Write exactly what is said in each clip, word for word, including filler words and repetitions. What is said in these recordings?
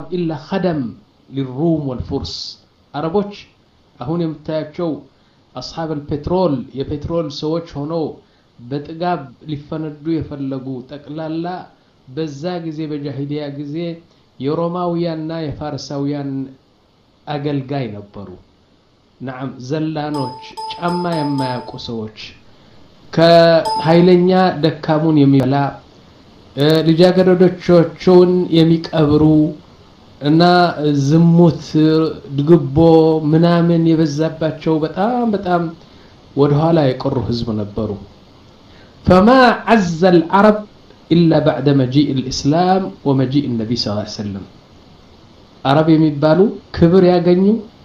إلا خدم للروم والفرس عربوش أهون يمتاكشو أصحاب البترول يا بترول سوتش هونو بتقاب لفندو يفلقو تقلالا بزا غزي بجاهلية غزي يروماوياننا يفارساويان أقلقاي نبرو نعم زلانوش ጫማ የማያውቁ ሰዎች ከኃይለኛ ደካሙን የሚበላ ልጃገረዶችን የሚቀብሩ እና ዝሙት ድግቦ ምናምን የበዛባቸው በጣም በጣም ወደ ኋላ የቀሩ ህዝብ ነበሩ فما عز العرب إلا بعد مجيء الإسلام ومجيء النبي صلى الله عليه وسلم عرب የሚባሉ ክብር ያገኙ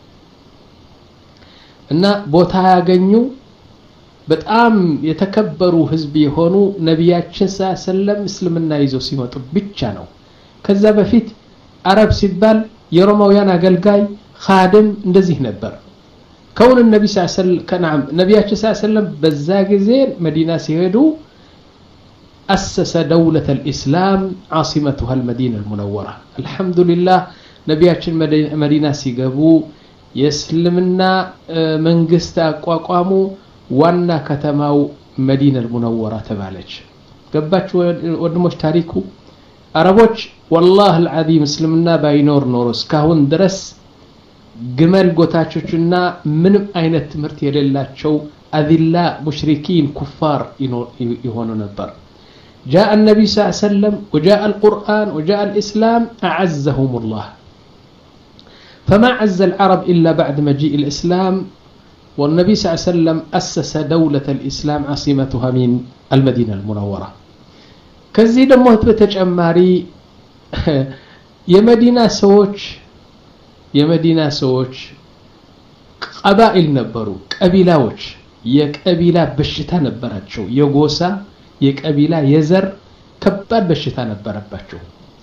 እና ቦታ ያገኙ በጣም የተከበሩ ህዝብ የሆኑ ነብያችን ሰለላሁ እስልምና ይዘው ሲመጡ ብቻ ነው ከዛ በፊት አረብ ሲባል የሮማውያን አገልጋይ ኻድም እንደዚህ ነበር كون النبي صلى الله عليه وسلم كنعم نبياتنا صلى الله عليه وسلم በዛ ጊዜ መዲና ሲሄዱ أسس دولة الإسلام عاصمتها المدينة المنورة الحمد لله نبياتنا مدينة ሲገቡ የእስልምና መንግስት አቋቋሙ ዋና ከተማው መዲና المنورة ተባለች ገባችሁ ወድሞች ታሪኩ አረቦች والله العظيم እስልምና ባይኖር ኖሮ እስካሁን ድረስ ግመል ጎታቾችና ምንም አይነት ትምርት የሌላቸው አዚላ ሙሽሪኪን ኩፋር ይሆኑ ነበር جاء النبي صلى الله عليه وسلم وجاء القرآن وجاء الإسلام أعزهم الله فما عز العرب إلا بعد مجيء الإسلام والنبي صلى الله عليه وسلم أسس دولة الإسلام عاصمتها من المدينة المنورة كزي دموت بتجماري يا مدينة سوش يا مدينة سوش قبائل نبرو قبيلاوش يا قبيلة بشتا نبراتشو يا غوسا يا قبيلة يزر كبار بشتا نبراتشو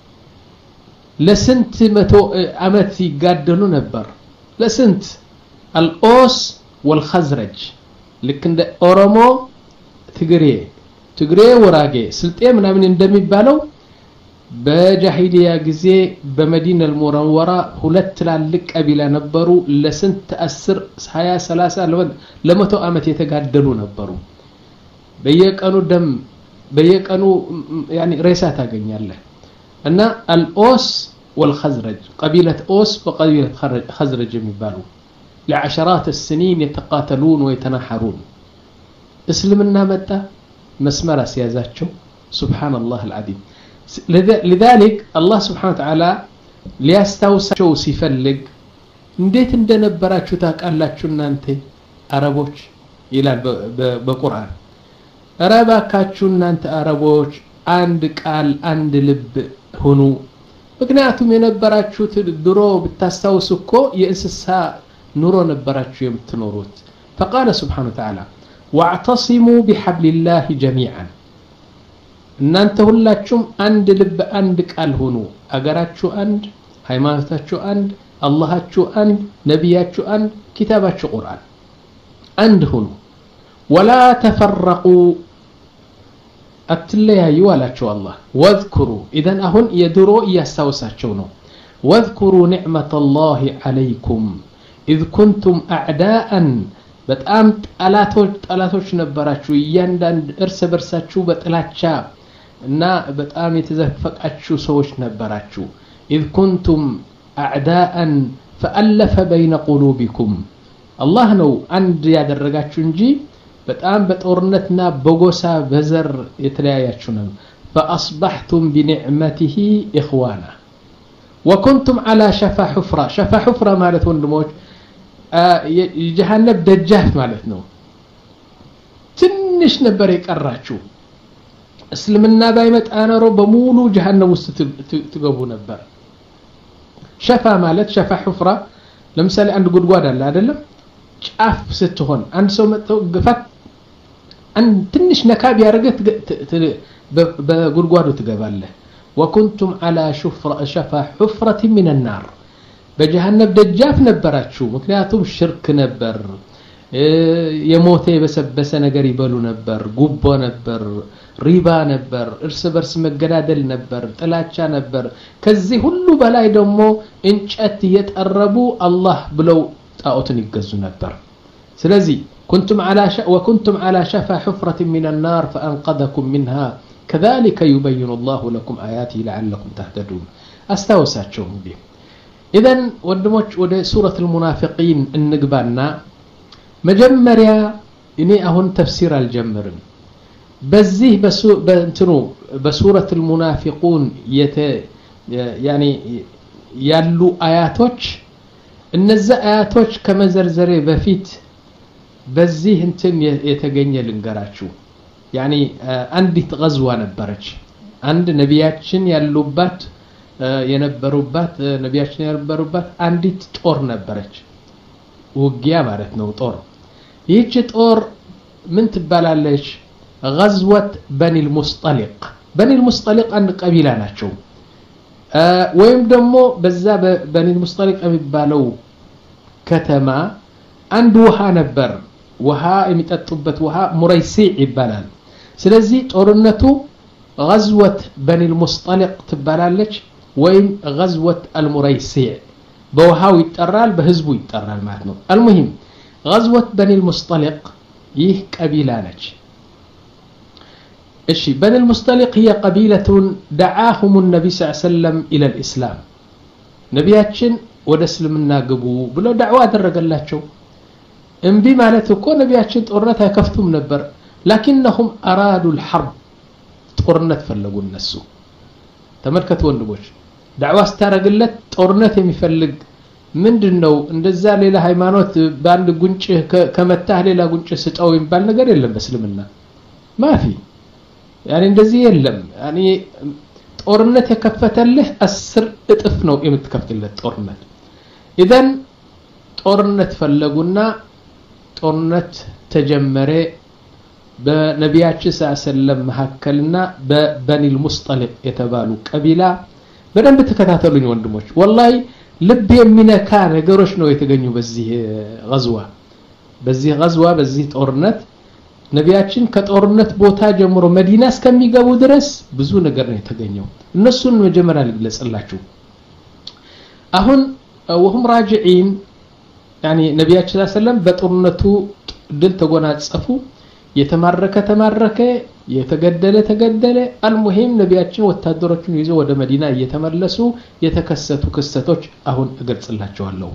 لسنت متو عمت يقادلوا نبر لسنت الأوس والخزرج لكن ده أورمو تجري تجري وراجي سلطة من من اندمي بالو بجاهلية جزء بمدينة المنورة هلت لك قبيلة نبروا لسنت تأثر حياة ثلاثة لما تو عمت يتقادلوا نبروا بيك أنو دم بيك أنو يعني ريسات أجني الله أن الأوس والخزرج قبيلة أوس وقبيلة خزرج يبالو لعشرات السنين يتقاتلون ويتناحرون اسلمنا متى مسمر سيازاتشو سبحان الله العظيم لذلك الله سبحانه وتعالى ليستوسعوا سيفلق እንዴት እንደነበራችሁ ታውቃላችሁ እናንተ አረቦች ይላል በቁርአን አረባካችሁ እናንተ አረቦች አንድ ቃል አንድ ልብ ሁኑ ምክንያቱም የነበራችሁት ድሮ ብታስተውሱ እኮ የእንስሳ ኑሮ ነበራችሁ የምትኖሩት فقال سبحانه وتعالى واعتصموا بحبل الله جميعا እናንተ ሁላችሁም አንድ ልብ አንድ ቃል ሁኑ አገራችሁ አንድ ሃይማኖታችሁ አንድ አላህችሁ አንድ ነብያችሁ አንድ ኪታባችሁ ቁርአን አንድ ሁኑ ولا تفرقوا أتليايو على الله واذكروا إذن أهون يدروا يستوسعوا نو واذكروا نعمة الله عليكم إذ كنتم أعداء بتأم ألاتوش ألاتوش نبراتشو يندن إرس برساتشو بتلاتشا نا بتأم يتزفق أتشو سوش نبراتشو إذ كنتم أعداء فألف بين قلوبكم الله نو عند ياد الرجاتشو نجي በጣም በጦርነትና በጎሳ በዘር የተለያያችሁ ነው فاصبحتم بنعمته اخوانا وكنتم على شفا حفره شفا حفره ማለት ወንድሞች የጀሃነም ደጃፍ ማለት ነው ትንሽ ነበር የቀራችሁ እስልምና ባይመጣ ኖሮ በሙሉ ጀሃነም ውስጥ ትገቡ ነበር ሸፋ ማለት ሸፋ حفره ለምሳሌ አንድ ጉድጓድ አለ አይደለም ጫፍ ስትሆን አንድ ሰው መጥቶ ግፋት አንድ ትንሽ ነካብ ያረገት በጉድጓዱ ትገባለህ وكنتم على شفرة شفا حفرة من النار بجهنم دجاف ነበራችሁ ምክንያቱም ሽርክ ነበር የሞተ የበሰበሰ ነገር ይበሉ ነበር ጉቦ ነበር ሪባ ነበር እርስ በርስ መገዳደል ነበር ጥላቻ ነበር ከዚህ ሁሉ በላይ ደግሞ እንጨት እየጠረቡ አላህ ብለው ጣዖትን ይገዙ ነበር ስለዚህ كنتم على ش... وكنتم على شفا حفرة من النار فأنقذكم منها كذلك يبين الله لكم آياته لعلكم تهتدون استوساتكم به إذن ودموش ود سورة المنافقين النقبانا مجمريا إني أهون تفسير الجمر بزيه بسو... بنتنو بسورة المنافقون يت... يعني يالو آياتوش النزا آياتوش كما زرزري بفيت በዚህ እንትን የተገኘ ልንገራችሁ يعني አንዲት غزوة ነበረች አንድ ነቢያችን ያሉባት የነበሩባት ነቢያችን ያነበሩባት አንዲት ጦር ነበረች ውጊያ ማለት ነው ጦር ይህች ጦር ምን ትባላለች غزوة بني المصطلق بني المصطلق አንድ ቀቢላ ናቸው ወይም ደግሞ በዛ በني المصطلق የሚባለው ከተማ አንድ ውሃ ነበር ውሃ የሚጠጡበት ውሃ ሙረይሲዕ ይባላል ስለዚህ ጦርነቱ غزوة بني المصطلق ትባላለች ወይም غزوة المريسيع በውሃው ይጠራል በህዝቡ ይጠራል ማለት ነው المهم غزوة بني المصطلق ይህ ቀቢላ ነች እሺ بني المصطلق هي قبيلة دعاهم النبي صلى الله عليه وسلم إلى الإسلام ነቢያችን ወደ እስልምና ግቡ ብሎ ዳዕዋ አደረገላቸው እንቢ ማለት እኮ ነቢያችን ጦርነት አይከፍቱም ነበር لكنهم ارادوا الحرب ጦርነት ፈለጉ እነሱ ተመልከቱ ወንድሞች ዳዕዋ አስተረግለት ጦርነት የሚፈልግ ምንድነው እንደዛ ሌላ ሃይማኖት ባንድ ጉንጭ ከመታህ ሌላ ጉንጭ ስጠው ይባል ነገር የለም በእስልምና ማፊ يعني እንደዚህ የለም يعني ጦርነት የከፈተልህ አስር እጥፍ ነው የምትከፍትለት ጦርነት اذا ጦርነት ፈለጉና ጦርነት ተጀመረ በነቢያችን ሰለላሁ መሐከልና በበኒ المصطلق የተባሉ ቀቢላ በደንብ ተከታተሉኝ ወንድሞች والله ልብ የሚነካ ነገሮች ነው የተገኙ በዚህ غزوة በዚህ غزوة በዚህ ጦርነት ነቢያችን ከጦርነት ቦታ ጀምሮ መዲና እስከሚገቡ ድረስ ብዙ ነገር ነው የተገኘው እነሱን መጀመሪያ ልግለጽላችሁ አሁን وهم راجعين يعني ነቢያችን ሰለላሁ ዐለይሂ ወሰለም በጦርነቱ ድል ተጎናጸፉ የተማረከ ተማረከ የተገደለ ተገደለ المهم ነቢያችን ወታደሮቹን ይዘው ወደ መዲና እየተመለሱ የተከሰቱ ክስተቶች አሁን እገልጽላችኋለሁ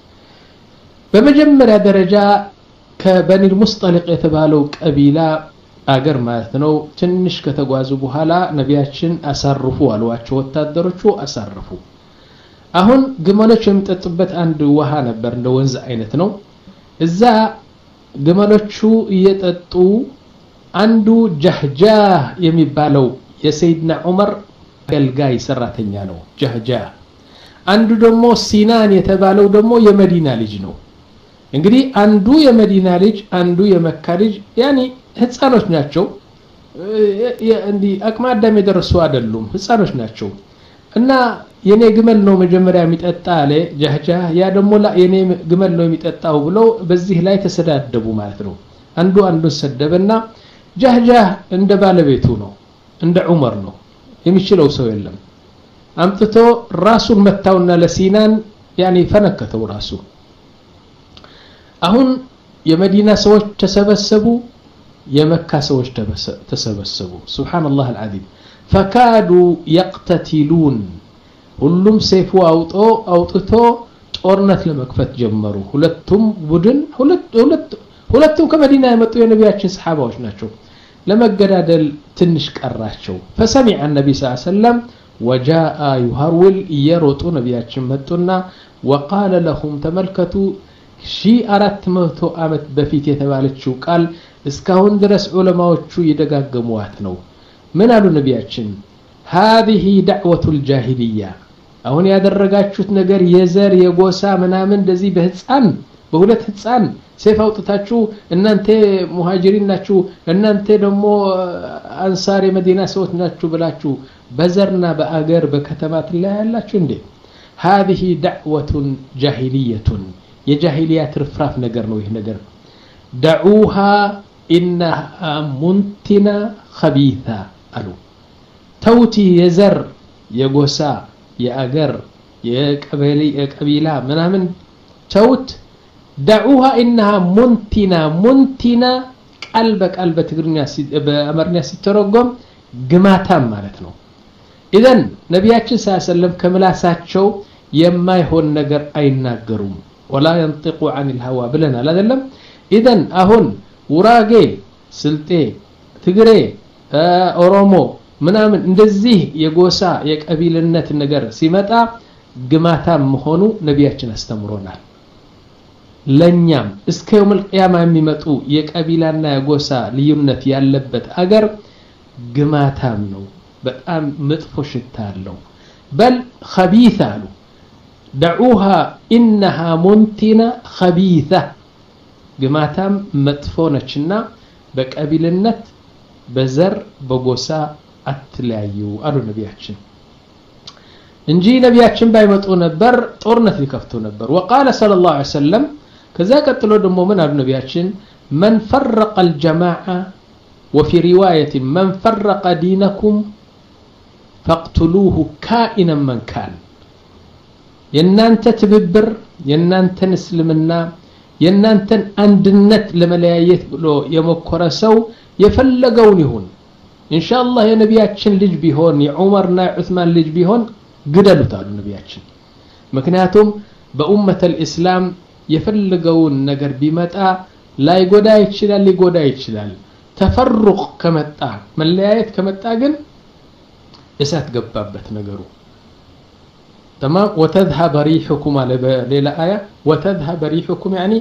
በመጀመሪያ ደረጃ ከበኒ المصطلق የተባለው ቀቢላ አገር ማለት ነው ትንሽ ከተጓዙ በኋላ ነቢያችን አሳርፉ አሏቸው ወታደሮቹ አሳርፉ አሁን ግመሎች የሚጠጡበት አንድ ውሃ ነበር እንደ ወንዝ አይነት ነው እዛ ግመሎቹ እየጠጡ አንዱ ጀህጃህ የሚባለው የሰይድና ዑመር አገልጋይ ሰራተኛ ነው ጀህጃህ አንዱ ደግሞ ሲናን የተባለው ደግሞ የመዲና ልጅ ነው እንግዲህ አንዱ የመዲና ልጅ አንዱ የመካ ልጅ يعني ህፃኖች ናቸው እንዲ አቅመ አዳም የደረሱ አይደሉም ህፃኖች ናቸው እና የኔ ግመል ነው መጀመሪያ የሚጠጣ አለ ጀህጃ ያ ደግሞ ላ የኔ ግመል ነው የሚጠጣው ብሎ በዚህ ላይ ተሰዳደቡ ማለት ነው አንዱ አንዱን ሰደበና ጀህጃ እንደ ባለቤቱ ነው እንደ ዑመር ነው የሚችለው ሰው የለም አምጥቶ ራሱን መታውና ለሲናን يعني ፈነከተው ራሱ አሁን የመዲና ሰዎች ተሰበሰቡ የመካ ሰዎች ተሰበሰቡ ሱብሃንአላህ العظيم فكادوا يقتتلون ሁሉም ሰይፉ አውጦ አውጥቶ ጦርነት ለመክፈት ጀመሩ ሁለቱም ቡድን ሁለት ሁለት ሁለቱም ከመዲና የመጡ የነቢያችን ሰሃባዎች ናቸው ለመገዳደል ትንሽ ቀራቸው فسمع النبي صلى الله عليه وسلم وجاء يهرول يروጡ ነቢያችን መጡና وقال لهم تملكتوا شي አራት መቶ አመት በፊት የተባለችው ቃል እስካሁን ድረስ ዑለማዎቹ ይደጋገሙዋት ነው ምን አሉ ነቢያችን هذه دعوة الجاهلية አሁን ያደረጋችሁት ነገር የዘር የጎሳ ምናምን እንደዚህ በህፃን በሁለት ህፃን ሰይፍ አውጥታችሁ እናንተ ሙሃጅሪን ናችሁ እናንተ ደግሞ አንሳር የመዲና ሰዎች ናችሁ ብላችሁ በዘርና በአገር በከተማት ላይ ያላችሁ እንዴ هذه دعوة جاهلية የጃሂሊያ ትርፍራፍ ነገር ነው ይሄ ነገር دعوها إنها منتنة خبيثة አሉ ተውቲ የዘር የጎሳ የአገር የቀበሌ የቀቢላ ምናምን ተውት دعوها إنها منتنة منتنة قلب قلب تقرنيا بأمرنيا سترقم قماتام مالتنا إذن نبياتنا صلى الله عليه وسلم كملاساتشو يما يهون نقر أي ناقرون ولا ينطق عن الهوى بلنا لا دلم إذن أهون وراقي سلطي تقري أورومو منامن እንደዚህ የጎሳ የቀቢልነት ነገር ሲመጣ ግማታም መሆኑ ነብያችን አስተምሮናል ለኛም እስከ يوم القيامه የሚመጡ የቀቢላና የጎሳ ልዩነት ያለበት አገር ግማታም ነው በጣም መጥፎ ሽታ አለው بل خبيثه አሉ دعوها انها منتنه خبيثه ግማታም መጥፎ ነችና በቀቢልነት በዘር በጎሳ አትለያዩ አሉ ነብያችን እንጂ ነብያችን ባይመጡ ነበር ጦርነት ሊከፍቱ ነበር وقال صلى الله عليه وسلم كذا ቀጥሎ ደግሞ ምን አሉ ነብያችን من فرق الجماعه وفي روايه من فرق دينكم فاقتلوه كائنا من كان የናንተ ትብብር የናንተን እስልምና የናንተን አንድነት ለመለያየት ብሎ የመኮረ ሰው የፈለገውን ይሁን ኢንሻአላህ የነብያችን ልጅ ቢሆን የዑመርና የዑስማን ልጅ ቢሆን ግደሉት አሉ ነብያችን ምክንያቱም በኡመተል እስላም የፈለገውን ነገር ቢመጣ ላይጎዳ ይችላል ሊጎዳ ይችላል ተፈሩቅ ከመጣ መለያየት ከመጣ ግን እሳት ገባበት ነገሩ تمام وتذهب ريحكم على ليلة آية وتذهب ريحكم يعني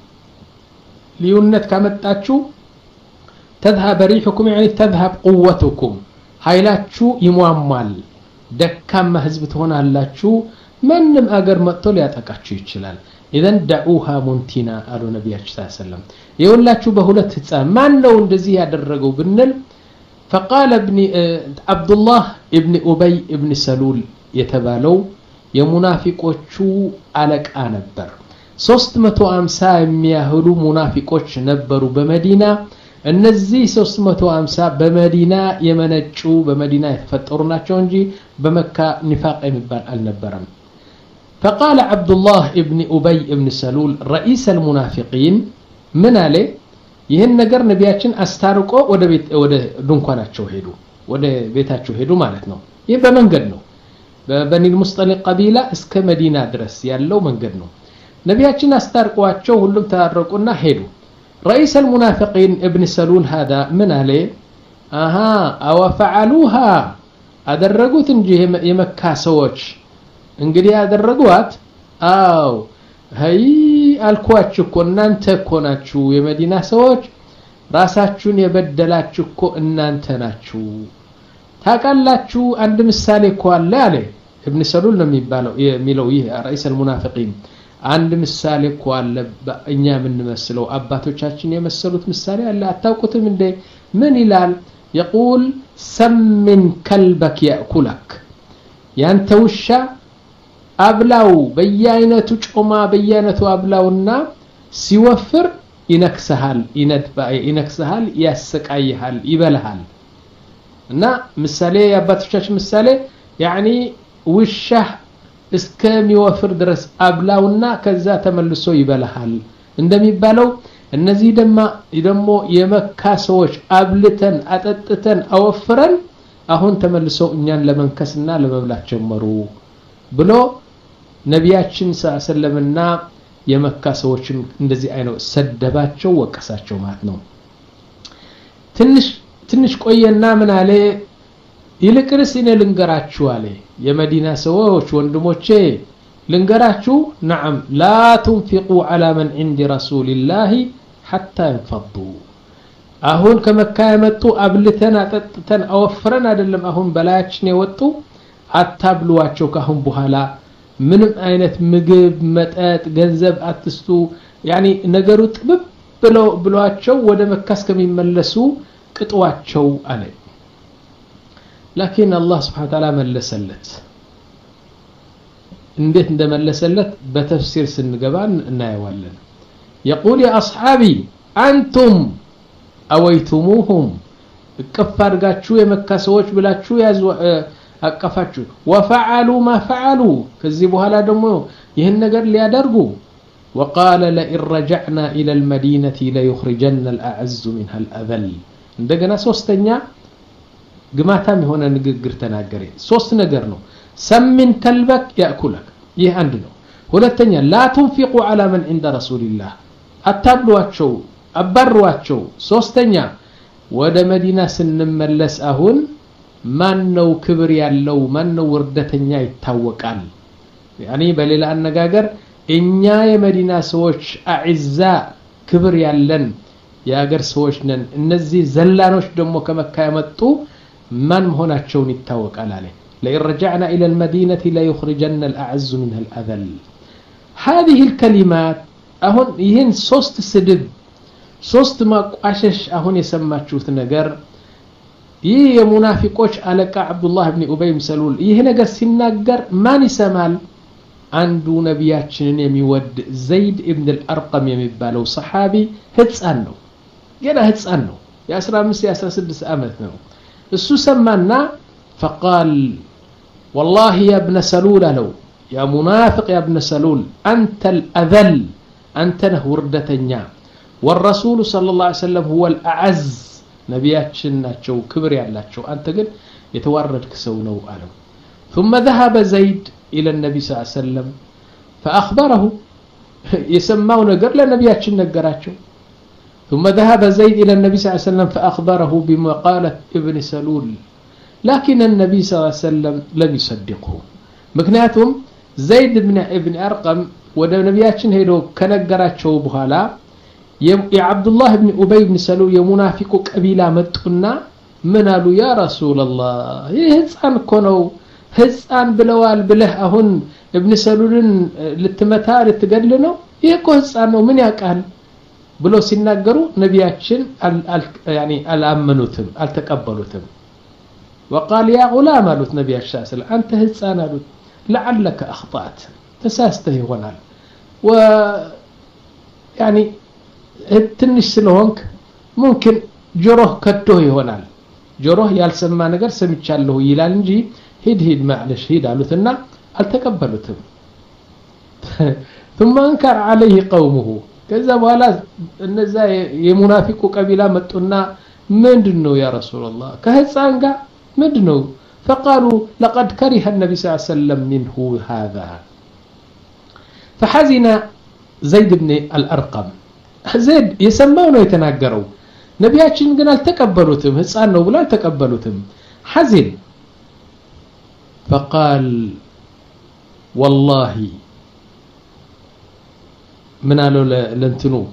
ليونت كمتاتشو تذهب ريحكم يعني تذهب قوتكم هايلاتشو يموامال دكام حزب تهون علاتشو منم اگر متو لياتقاچو يچلال اذن دعوها منتنا قالوا نبي صلى الله عليه وسلم يقولاتشو بهولت ህፃን ማን ነው እንደዚህ ያደረገው ብንል فقال ابن عبد الله ابن ابي ابن سلول የተባለው የሙናፊቆቹ አለቃ ነበር ሶስት መቶ ሃምሳ የሚያህሉ ሙናፊቆች ነበሩ በመዲና እነዚህ ሶስት መቶ ሃምሳ በመዲና የመነጩ በመዲና የተፈጠሩ ናቸው እንጂ በመካ ንፋቅ የሚባል አልነበረም فقال عبد الله ابن ابي ابن سلول رئيس المنافقين من عليه ይሄን ነገር ነብያችን አስታርቆ ወደ ቤት ወደ ድንኳናቸው ሄዱ ወደ ቤታቸው ሄዱ ማለት ነው ይሄ በመንገድ ነው በበኒ ሙስጠሊቅ ቀቢላ እስከ መዲና ድረስ ያለው መንገድ ነው ነብያችን አስታርቋቸው ሁሉም ተራረቁና ሄዱ رئيس المنافقين ابن سلول هذا من عليه اها او فعلوها ادرغوت እንጂ የመካ ሰዎች እንግዲህ ያደረጓት አው هي አልኳችሁ እኮ እናንተ እኮ ናችሁ የመዲና ሰዎች ራሳችሁን የበደላችሁ እኮ እናንተ ናችሁ ታቃላችሁ አንድ ምሳሌ እኮ አለ አለ ابن سلول ነው የሚባለው የሚለው ይሄ رئيس المنافقين አንድ ምሳሌ እኮ አለ እኛ ምን መስለው አባቶቻችን የመሰሉት ምሳሌ አለ አታውቁትም እንዴ ምን ይላል يقول سمن كلبك ياكلك ያንተ ውሻ አብላው በየአይነቱ ጮማ በየአይነቱ አብላውና ሲወፍር ይነክሰሃል ይነድባ ይነክሰሃል ያሰቃይሃል ይበልሃል እና ምሳሌ ያባቶቻችን ምሳሌ يعني ውሻ እስከሚወፍር ድረስ አብላውና ከዛ ተመልሶ ይበልሃል እንደሚባለው እነዚህ ደማ ደሞ የመካ ሰዎች አብልተን አጠጥተን አወፍረን አሁን ተመልሶ እኛን ለመንከስና ለመብላት ጀመሩ ብሎ ነብያችን ሰለምና የመካ ሰዎችን እንደዚህ አይነው ሰደባቸው ወቀሳቸው ማለት ነው ትንሽ ትንሽ ቆየና ምን አለ ይልቅርስ እኔ ልንገራችሁ አለ የመዲና ሰዎች ወንድሞቼ ልንገራችሁ نعم لا تنفقوا على من عند رسول الله حتى ينفضوا አሁን ከመካ የመጡ አብልተን አጠጥተን አወፍረን አይደለም አሁን በላያችን የወጡ አታብሉዋቸው ካሁን በኋላ ምንም አይነት ምግብ መጠጥ ገንዘብ አትስጡ ያኒ ነገሩ ጥብብ ብለው ብሏቸው ወደ መካ እስከሚመለሱ ቅጥዋቸው አለ لكن الله سبحانه وتعالى መለሰለት እንዴት እንደመለሰለት በተፍሲር ስንገባን እናየዋለን يقول يا اصحابي انتم اويتموهم ከፋርጋችሁ የመካ ሰዎች ብላችሁ አቀፋችሁ وفعلوا ما فعلوا ከዚህ በኋላ ደግሞ ይሄን ነገር ሊያደርጉ وقال لئن رجعنا الى المدينه ليخرجن الاعز منها الاذل እንደገና ሶስተኛ ግማታም የሆነ ንግግር ተናገረ ሶስት ነገር ነው سمن كلبك ياكلك ይህ አንድ ነው ሁለተኛ لا تنفقوا على من عند رسول الله አታብሏቸው አባሯቸው ሶስተኛ ወደ መዲና ስንመለስ አሁን ማን ነው ክብር ያለው ማን ነው ወርደተኛ ይታወቃል ያኒ በሌላ አነጋገር እኛ የመዲና ሰዎች አዕዛ ክብር ያለን ያገር ሰዎች ነን እነዚህ ዘላኖች ደግሞ ከመካ የመጡ ማን መሆናቸውን ይታወቃል አለ لئن رجعنا الى المدينه لا يخرجن الاعز منها الاذل هذه الكلمات አሁን ይሄን ሶስት ስድብ ሶስት ማቋሸሽ አሁን የሰማችሁት ነገር ይህ የሙናፊቆች አለቃ አብዱላህ ኢብኑ ኡበይ ኢብኑ ሰሉል ይሄ ነገር ሲናገር ማን ይሰማል አንዱ ነብያችንን የሚወድ ዘይድ ኢብኑ አልአርቀም የሚባለው ሰሃቢ ህፃን ነው ገና ህፃን ነው የ15 የ16 አመት ነው እሱ ሰማና فقال والله يا ابن سلول له يا منافق يا ابن سلول انت الاذل انت وردتنيا والرسول صلى الله عليه وسلم هو الاعز نبياتنا ናቸው ክብር ያላቸው አንተ ግን የተዋረድክ ሰው ነው አለው ثم ذهب زيد الى النبي صلى الله عليه وسلم فاخبره يسمعው ነገር ለነብያችን ነገራቸው ثم ذهب زيد الى النبي صلى الله عليه وسلم فاخبره بما قالت ابن سلول لكن النبي صلى الله عليه وسلم لم يصدقه ምክንያቱም زيد بن ابن ارقم ወደ ነብያችን ሄዶ ከነገራቸው በኋላ የአብዱ الله بن ابي بن سلول የሙናፊቁ ቀቢላ መጡና ምን አሉ ያ ረሱላህ ይህ ህፃን እኮ ነው ህፃን ብለዋል ብለህ አሁን ابن سلولን ልትመታ ልትገድል ነው ይህ እኮ ህፃን ነው ምን ያቃል ብሎ ሲናገሩ ነብያችን يعني አላመኑትም አልተቀበሉትም وقال يا غلام قالت نبي صلى الله عليه وسلم انت هፃን አሉት لعلك اخطأت ተሳስተህ ይሆናል و يعني ትንሽ ስለሆንክ ممكن ጆሮህ ከቶህ ይሆናል ጆሮህ ያልሰማ ነገር ሰምቻለሁ ይላል እንጂ ሂድ ሂድ ማለሽ ሂድ አሉትና አልተቀበሉትም ثم انكر عليه قومه ከዛ በኋላ እነዛ የሙናፊቁ ቀቢላ መጡና ምንድነው ያ ረሱላህ ከህፃን ጋር ምንድነው فقالوا لقد كره النبي صلى الله عليه وسلم منه هذا فحزن زيد بن الارقم زيد يسمعوا ነው የተናገረው ነብያችን ግን አልተቀበሉትም ህፃን ነው ብለው አልተቀበሉትም حزن فقال والله من قالوا لانتنو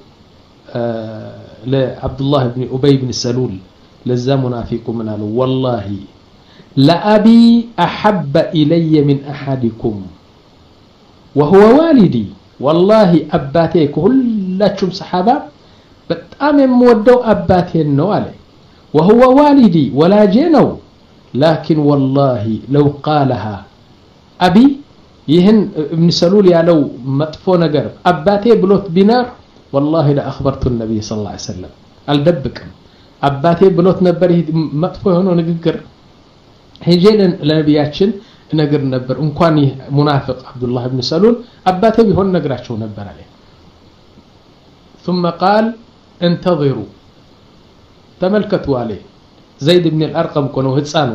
لعبد الله بن ابي بن سلول لذا منافق من قالوا والله لا ابي احب الي من احدكم وهو والدي والله اباتي كلهم صحابه በጣም የምወደው አባቴ ነው አለ وهو والدي ولا جنو لكن والله لو قالها ابي ይህን ابن سلول ያለው መጥፎ ነገር አባቴ ብሎት ቢናር والله لا اخبرت النبي صلى الله عليه وسلم አልደብቅም አባቴ ብሎት ነበር ይሄ መጥፎ የሆነ ንግግር ሄጀን ለነብያችን ነገር ነበር እንኳን ሙናፊቅ አብዱላህ ኢብኑ ሰሉል አባቴ ቢሆን ነግራቸው ነበር አለ ثم قال انتظروا تملكتوا عليه زيد بن الارقم كانوا ህፃኑ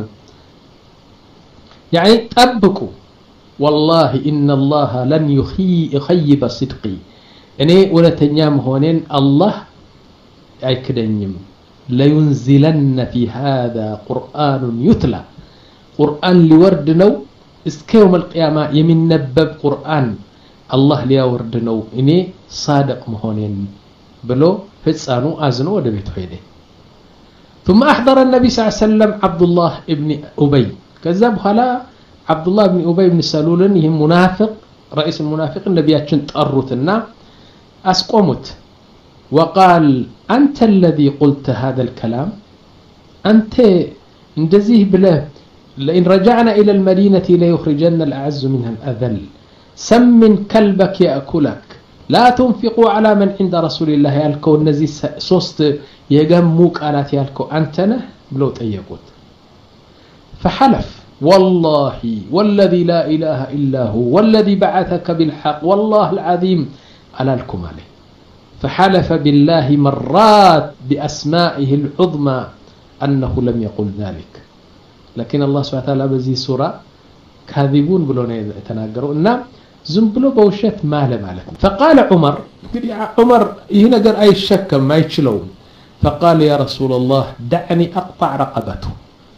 يعني طبقوا والله ان الله لن يخيب صدقي እኔ እውነተኛ መሆኔን አላህ አይክደኝም لينزلن في هذا قرآن يتلى قرآن لورد نو እስከ يوم القيامة የሚነበብ ቁርአን አላህ ሊያወርድ ነው እኔ صادق መሆኔን ብሎ ህፃኑ አዝኖ ወደ ቤቱ ሄደ ثم احضر النبي صلى الله عليه وسلم عبد الله ابن ابي كذا በኋላ عبد الله ابن ابي بن سلول ይህ ሙናፊቅ رئيس المنافق ነብያችን ጠሩትና አስቆሙት وقال انت الذي قلت هذا الكلام انت እንደዚህ ብለህ لئن رجعنا الى المدينه ليخرجن الاعز منها الاذل سمن كلبك ياكلك لا تنفقوا على من عند رسول الله ያልከው እነዚህ ሶስት የገሙ ቃላት ያልከው አንተ ነህ ብለው ጠየቁት فحلف والله والذي لا إله إلا هو والذي بعثك بالحق والله العظيم على لكم عليه. فحلف بالله مرات بأسمائه العظمى أنه لم يقل ذلك. لكن الله سبحانه وتعالى بزي سورة كاذبون بلون يتناقروا إنه زنبلو بوشت ماله مالك. فقال عمر عمر ينقر أي شك ما يتشلون. فقال يا رسول الله دعني أقطع رقبته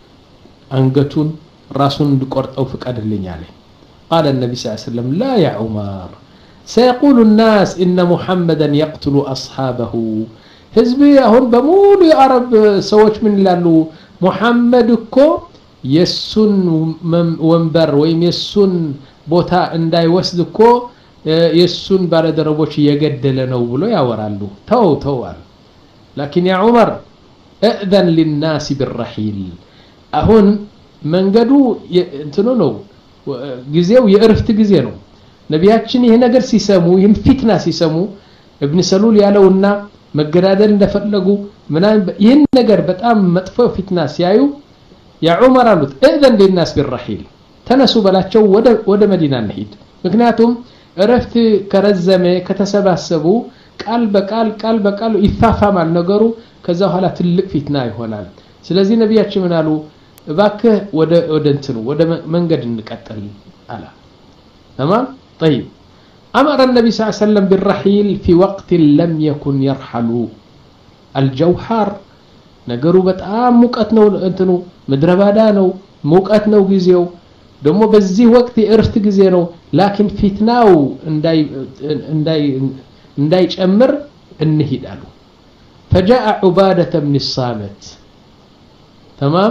أنقتون راسون بقرط أو فقد اللي عليه. قال النبي صلى الله عليه وسلم لا يا عمر سيقول الناس إن محمدا يقتل أصحابه. حزبي هون بمول يا عرب سوت من لالو محمد كو يسون ومبر ويم يسون بوتا انداي وسد كو يسون بالدربوش يقدل ነው ብሎ ያወራሉ። ተው ተዋል لكن يا عمر اذن للناس بالرحيل አሁን መንገዱ እንትኑ ነው ጊዜው የእርፍት ጊዜ ነው። ነቢያችን ይሄ ነገር ሲሰሙ ይሄን ፊትና ሲሰሙ ابن سلول ያለውና መገዳደል እንደፈለጉ ምናምን ይሄን ነገር በጣም መጥፎ ፊትና ሲያዩ ያ ዑመር አሉት اذن للناس بالرحيل ተነሱ በላቸው ወደ ወደ መዲና እንሂድ። ምክንያቱም እረፍት ከረዘመ ከተሰባሰቡ ቃል በቃል ቃል በቃል ይፋፋማል ነገሩ ከዛ በኋላ ትልቅ ፊትና ይሆናል። ስለዚህ ነቢያችን ምን አሉ እባክህ ወደ ወደ እንትኑ ወደ መንገድ እንቀጥል አላ تمام طيب امر النبي صلى الله عليه وسلم بالرحيل في وقت لم يكن يرحلوا الجو حار ነገሩ በጣም ሙቀት ነው እንትኑ ምድረባዳ ነው ሙቀት ነው ጊዜው ደግሞ በዚህ ወቅት የእርፍት ጊዜ ነው لكن ፊትናው እንዳይ እንዳይ እንዳይጨምር እንሂድ አሉ فجاء عبادة بن الصامت تمام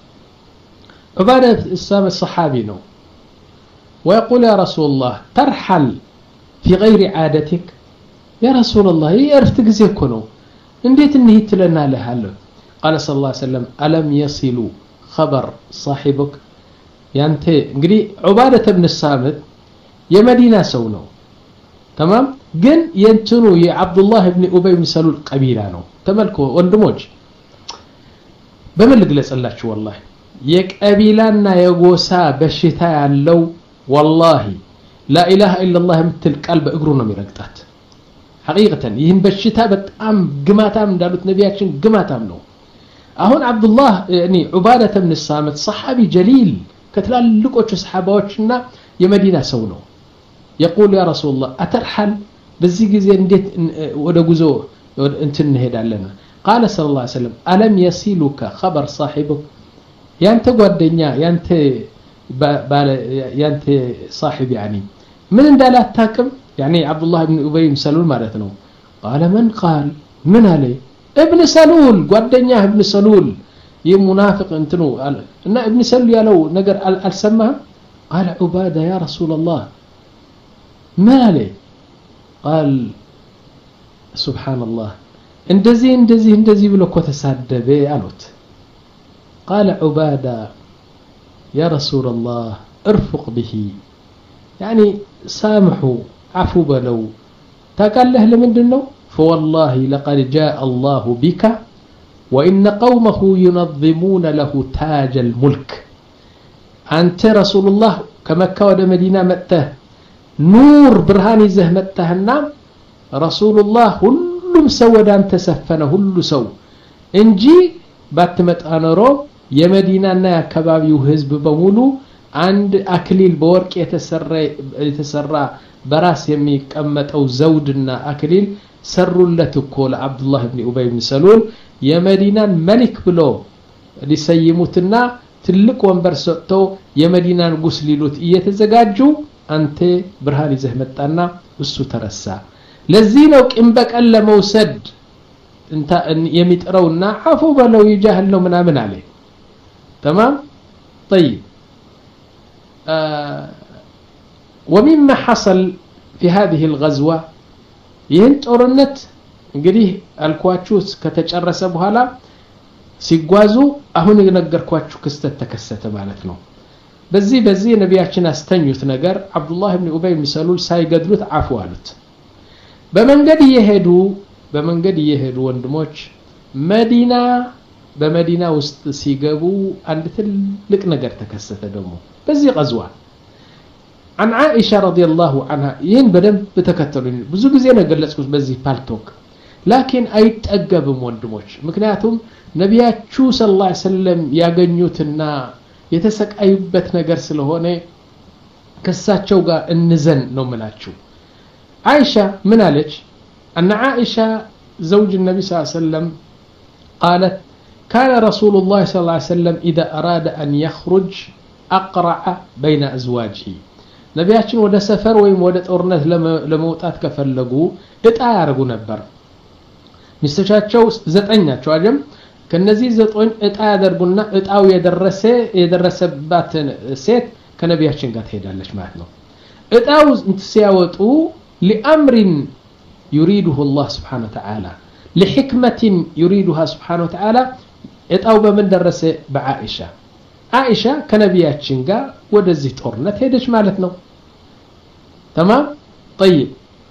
عبادة بن الصامت صحابي نو ويقول يا رسول الله ترحل في غير عادتك يا رسول الله يعرف تجزيك كنو انديت انهيت لنا لهالو قال صلى الله عليه وسلم ألم يصلوا خبر صاحبك يعني انجري عبادة بن الصامت يا مدينة سونو تمام جن ينتنو يا عبد الله بن أبي بن سلول قبيلة نو تملكوا وندموج بملق لسألك والله يك قبيلنا يغوسا بشتا ያለው والله لا إله إلا الله مثل قلب اغرو ميرقطات حقيقة ይህን በሽታ በጣም ግማታም እንዳሉት ነቢያችን ግማታም ነው። አሁን አብዱላህ يعني عبادة بن الصامت صحابي جليل ከትላልቆቹ ሰሃባዎችና የመዲና ሰው ነው። يقول يا رسول الله أترحل በዚህ ጊዜ እንዴት ወደ ጉዞ እንትን እንሄዳለን? قال صلى الله عليه وسلم ألم يصلك خبر صاحبك ያንተ ጓደኛ ያንተ ያንተ صاحب يعني من እንዳላት ታቅም يعني عبد الله بن ابي بن سلول ማለት ነው። قال من قال من عليه ابن سلول ጓደኛ ابن سلول يمنافق انتنو ان ابن سلول ያለው ነገር አልሰማህም? قال عبادة يا رسول الله ما عليه قال سبحان الله እንደዚህ እንደዚህ እንደዚህ ብሎ እኮ ተሳደበ አሉት። قال عبادة يا رسول الله ارفق به يعني سامحوا عفو بلو تقاله لمندنو فوالله لقد جاء الله بك وإن قومه ينظمون له تاج الملك أنت رسول الله كمكة ود مدينة مته نور برهاني زه متهنا رسول الله كلهم سود أنت سفنا كل سو انجي باتمت أنرو የመዲናና የአካባቢው ህዝብ በሙሉ አንድ አክሊል በወርቅ የተሰራ የተሰራ በራስ የሚቀመጠው ዘውድና አክሊል ሰሩለት እኮ ለአብዱላህ ኢብኑ ኡበይ ኢብኑ ሰሉል የመዲናን መሊክ ብሎ ሊሰይሙትና ትልቅ ወንበር ሰጥተው የመዲናን ንጉስ ሊሉት እየተዘጋጁ አንተ ብርሃን ይዘህ መጣና እሱ ተረሳ። ለዚህ ነው ቂም በቀል ለመውሰድ እንታ የሚጥረውና አፉ በለው ይጃህል ነው ምናምን አለ። تمام طيب آه ومما حصل في هذه الغزوة ይህን ጦርነት እንግዲህ አልኳችሁስ ከተጨረሰ በኋላ ሲጓዙ አሁን የነገርኳችሁ ክስተት ተከሰተ ማለት ነው። በዚህ በዚህ ነቢያችን አስተኙት ነገር አብዱላህ ኢብኑ ኡበይ ኢብኑ ሰሉል ሳይገድሉት አፉ አሉት። በመንገድ እየሄዱ በመንገድ እየሄዱ ወንድሞች መዲና በመዲና ውስጥ ሲገቡ አንድ ትልቅ ነገር ተከሰተ ደግሞ በዚህ غزوة عن عائشة رضي الله عنها ይህን በደንብ ተከተሉኝ ብዙ ጊዜ ነው ገለጽኩት በዚህ ፓልቶክ لكن አይጠገብም ወንድሞች ምክንያቱም ነቢያችሁ ሰለላሁ ዐለይሂ ወሰለም ያገኙትና የተሰቃዩበት ነገር ስለሆነ ከሳቸው ጋር እንዘን ነው ምላችሁ عائشة من قالت أن عائشة زوج النبي صلى الله عليه وسلم قالت كان رسول الله صلى الله عليه وسلم إذا أراد أن يخرج أقرع بين أزواجه نبياتنا ودا سفر ويم ودا ጦርነት ለመውጣት ከፈለጉ እጣ ያርጉ ነበር ሚስቶቻቸው ዘጠኝ ናቸው አይደል ከነዚህ ዘጠኝ እጣ ያደርጉና እጣው የደረሰ የደረሰባት ሴት ከነቢያችን ጋር ትሄዳለች ማለት ነው እጣው ሲያወጡ لأمر يريده الله سبحانه وتعالى لحكمة يريدها سبحانه وتعالى እጣው በምን ደረሰ በአኢሻ عائشة كنبياتشن ጋር ወደዚህ ጦርነት ሄደች ማለት ነው تمام طيب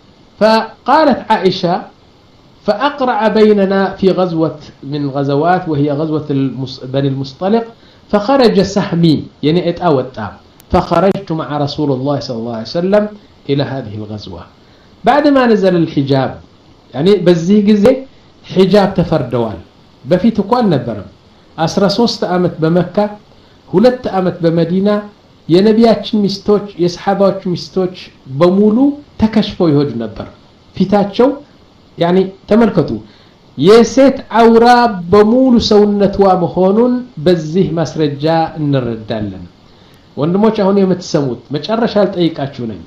فقالت عائشة فأقرع بيننا في غزوة من غزوات وهي غزوة المس... بني المصطلق فخرج سهمي يعني اتأوتا فخرجت مع رسول الله صلى الله عليه وسلم إلى هذه الغزوة بعد ما نزل الحجاب يعني بزي جزء حجاب تفردوال بفيت كوال نبرم أسرى ሶስት ዓመት بمكة ሁለት ዓመት በመዲና የነቢያችን ሚስቶች የሰሃባዎች ሚስቶች በሙሉ ተከሽፈው ይወዱ ነበር ፊታቸው يعني ተመልከቱ የሴት አውራ በሙሉ ሰውነቷ መሆኑን በዚህ ማስረጃ እንረዳለን ወንድሞች አሁን የምትሰሙት መጨረሻ ልጠይቃችሁ ነኝ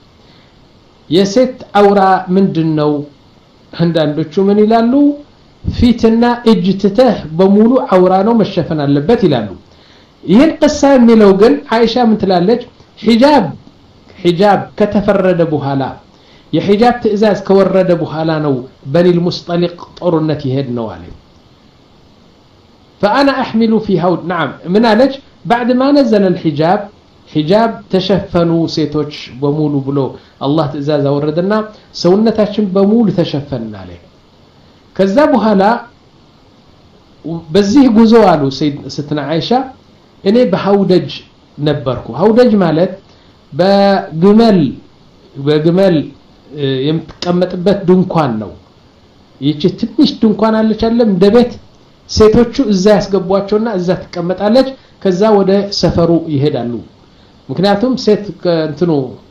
የሴት አውራ ምንድነው አንዳንዶቹ ምን ይላሉ ፊትና እጅ ትተህ በሙሉ አውራ ነው መሸፈን አለበት ይላሉ ይሄን قصه የሚለው ግን አይሻ ምን ትላለች ሒጃብ ሒጃብ ከተፈረደ በኋላ የሒጃብ ትእዛዝ ከወረደ በኋላ ነው በኒል ሙስጠሊቅ ጦርነት ይሄድ ነው አለ فانا احمل في هود نعم من قالش بعد ما نزل الحجاب حجاب تشفنوا ሴቶች በሙሉ ብሎ አላህ ትእዛዝ አወረደና ሰውነታችን በሙሉ ተሸፈንና አለ ከዛ በኋላ በዚህ ጉዞ አሉ ስትና አይሻ እኔ በሐውደጅ ነበርኩ ሐውደጅ ማለት በግመል በግመል የምትቀመጥበት ድንኳን ነው ይቺ ትንሽ ድንኳን አለች አይደለም እንደ ቤት ሴቶቹ እዛ ያስገቧቸውና እዛ ተቀመጣለች ከዛ ወደ ሰፈሩ ይሄዳሉ ምክንያቱም ሴት እንትኑ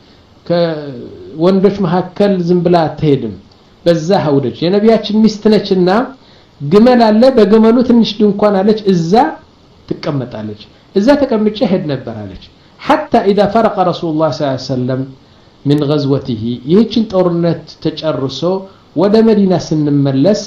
ከወንዶች መሐከል ዝም ብላ አትሄድም በዛ ሐውደጅ የነቢያችን ሚስት ነችና ግመል አለ በግመሉ ትንሽ ድንኳን አለች እዛ تቀመጣለች እዛ ተቀምጬ ሄድ ነበር አለች حتى اذا فرق رسول الله صلى الله عليه وسلم من غزوته ይህችን ጦርነት ተጨርሶ ወደ መዲና ስንመለስ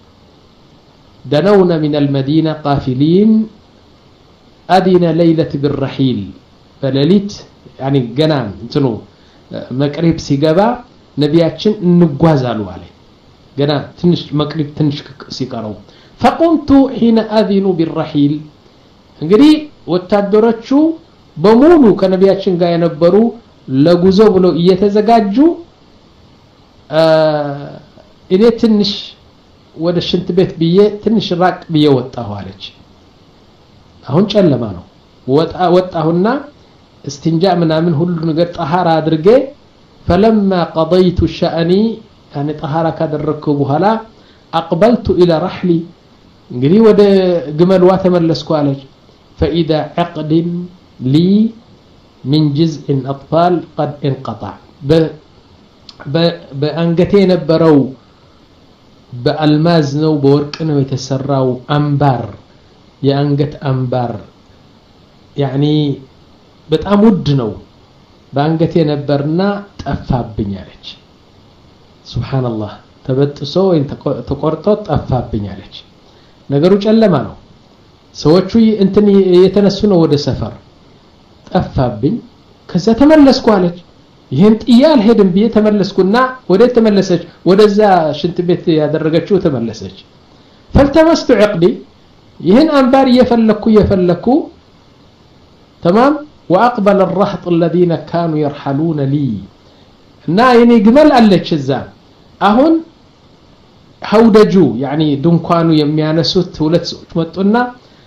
دنونا من المدينة قافلين أدين ليلة بالرحيل فليلت يعني جنان እንትኑ መቅሪብ ሲገባ ነቢያችን እንጓዛሉ አለ ገና ትንሽ መቅሪብ ትንሽ ሲቀረው فقمت حين أذن بالرحيل እንግዲህ ወታደሮቹ በሙሉ ከነቢያችን ጋር የነበሩ ለጉዞ ብለው እየተዘጋጁ እኔ ትንሽ ወደ ሽንት ቤት ብዬ ትንሽ ራቅ ብዬ ወጣሁ አለች አሁን ጨለማ ነው ወጣ ወጣሁና استنجاء ምናምን ሁሉ ነገር طهارة አድርጌ فلما قضيت شأني يعني طهارة ካደረኩ በኋላ أقبلت إلى رحلي እንግዲህ ወደ ግመልዋ ተመለስኩ አለች فإذا عقد لي من جزء أطفال قد انقطع በአንገቴ የነበረው በአልማዝ ነው በወርቅ ነው የተሰራው አንባር የአንገት አንባር يعني በጣም ውድ ነው በአንገቴ ነበርና ጠፋብኝ አለች ሱብሃንአላህ ተበጥሶ ወይ ተቆርጦ ጠፋብኝ አለች ነገሩ ጨለማ ነው ሰዎቹ እንትን የተነሱ ነው ወደ ሰፈር ጠፋብኝ ከዛ ተመለስኩ አለች ይሄን ጥያል ሄድን ቢየ ተመለስኩና ወደ ተመለሰች ወደዛ ሽንት ቤት ያደረገችው ተመለሰች فالتمست عقدي ይሄን አንባር እየፈለኩ እየፈለኩ تمام واقبل الرهط الذين كانوا يرحلون لي እና የኔ ግመል አለች እዛ አሁን ሐውደጁ يعني ድንኳኑ የሚያነሱት ሁለት ሰዎች መጡና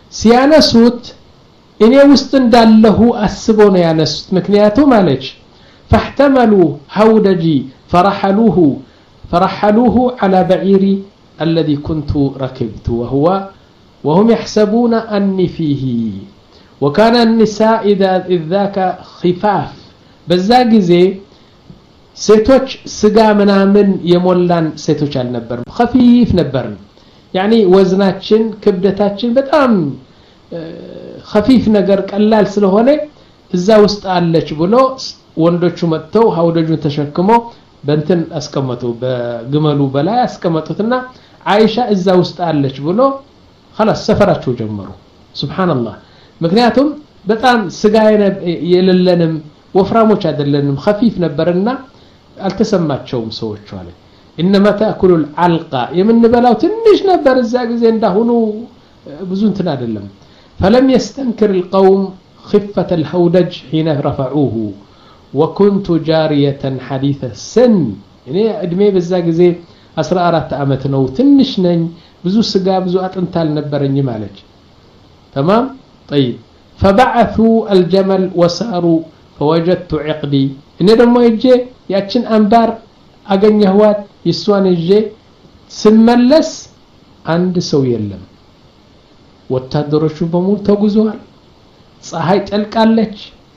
ሲያነሱት እኔ ውስጥ እንዳለሁ አስቦ ነው ያነሱት ምክንያቱም አለች فاحتملوا هودجي فرحلوه فرحلوه على بعيري الذي كنت ركبت وهو وهم يحسبون أني فيه وكان النساء إذا إذ ذاك خفاف بزاق زي سيتوش سقا منامن يمولان سيتوش النبر خفيف نبرن يعني وزناتشن كبدتاتشن بتأم خفيف نقر قلال سلهونه እዛ ውስጥ አለች ብሎ ወንዶቹ መጥተው ሀውደጁን ተሸክመው በእንትን አስቀመጡ በግመሉ በላይ አስቀመጡትና አይሻ እዛ ውስጥ አለች ብሎ خلاص ሰፈራቸው ጀመሩ ሱብሃንአላህ ምክንያቱም በጣም ስጋ የለለንም ወፍራሞች አይደለንም خفيف ነበርና አልተሰማቸውም ሰዎቹ አለ انما تاكل العلقه የምንበላው ትንሽ ነበር እዛ ጊዜ እንዳሁኑ ብዙ እንትን አይደለም فلم يستنكر القوم خفة الهودج حين رفعوه وكنت جارية حديث السن يعني ادمي بزا غزي አስራ አራት አመት ነው ትንሽ ነኝ ብዙ ስጋ ብዙ አጥንት አልነበረኝ ማለት تمام طيب فبعثوا الجمل وساروا فوجدت عقدي እኔ ደግሞ እጄ ያችን አንባር አገኘኋት ይሷን እጄ ስመለስ አንድ ሰው የለም ወታደሮቹ በሙሉ ተጉዘዋል ፀሐይ ጠልቃለች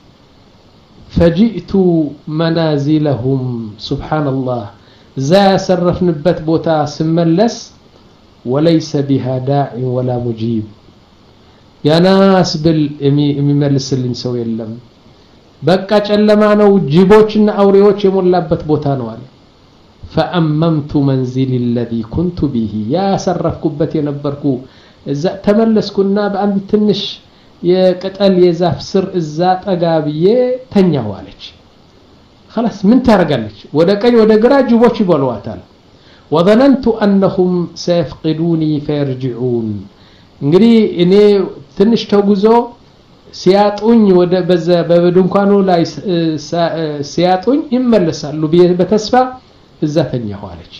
فجئت منازلهم سبحان الله ذا سرفنبت بوتا سملس وليس بها داع ولا مجيب يا ناس بالمملس اللي نسوي يلم بقى ጨለማ ነው ጅቦችና አውሬዎች የሞላበት ቦታ ነው አለ فأممت منزلي الذي كنت به يا سرفكبت የነበርኩ እዛ ተመለስኩና በአንድ ትንሽ የቅጠል የዛፍ ስር እዛ ጠጋብዬ ተኛው አለች خلاص ምን ታረጋለች ወደ ቀኝ ወደ ግራ ጅቦች ይበሏታል وظننت انهم سيفقدوني فيرجعون እንግዲህ እኔ ትንሽ ተጉዞ ሲያጡኝ ወደ በዛ በድንኳኑ ላይ ሲያጡኝ ይመለሳሉ በተስፋ እዛ ተኛው አለች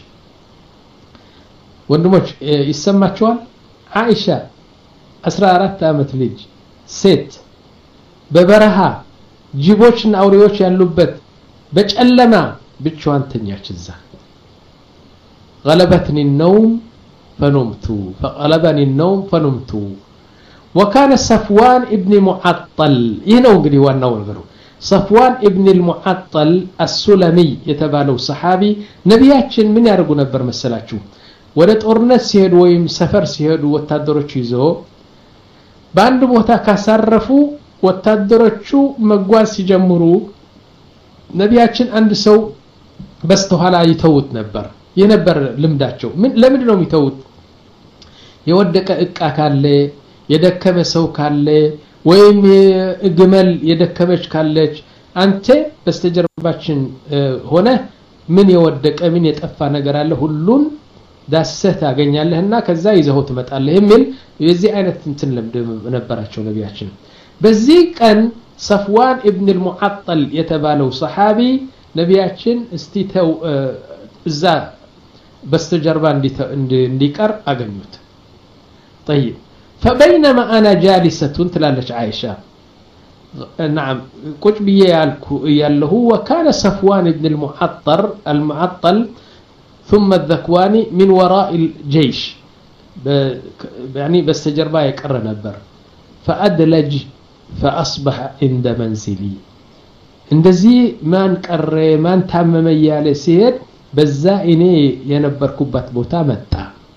ወንድሞች ይሰማቸዋል አይሻ አስራ አራት አመት ልጅ ሴት በበረሃ ጅቦችና አውሬዎች ያሉበት በጨለማ ብቻዋን ተኛች እዛ غلبتني النوم فنمت فغلبني النوم فنمت وكان صفوان ابن معطل هنا እንግዲህ ዋናው ነገሩ صفوان ابن المعطل السلمي የተባለው ሰሃቢ ነብያችን ምን ያርጉ ነበር መሰላችሁ ወደ ጦርነት ሲሄዱ ወይም ሰፈር ሲሄዱ ወታደሮች ይዘው በአንድ ቦታ ካሳረፉ ወታደሮቹ መጓዝ ሲጀምሩ ነብያችን አንድ ሰው በስተኋላ ይተውት ነበር የነበር ልምዳቸው ምን ለምን ነው የሚተውት የወደቀ እቃ ካለ የደከመ ሰው ካለ ወይም ግመል የደከመች ካለች አንተ በስተጀርባችን ሆነ ምን የወደቀ ምን የጠፋ ነገር አለ ሁሉን ዳሰት ያገኛለህና ከዛ ይዘው ትመጣለህ የሚል የዚህ አይነት እንትን ለምድ ነበራቸው ነብያችን በዚህ ቀን صفوان ابن المعطل የተባለው ሰሃቢ ነብያችን እስቲተው እዛ በስተጀርባ እንዲቀር አገኙት طيب فبينما انا جالسه تلالش عائشه نعم ቁጭ ብዬ ያልኩ ያለው وكان صفوان ابن المعطر المعطل ثم الذكواني من وراء الجيش يعني بستجربا يقر نبر فأدلج فأصبح عند منزلي እንደዚህ ማን ቀረ ማን ታመመ ያለ ሲሄድ በዛ እኔ የነበርኩበት ቦታ መጣ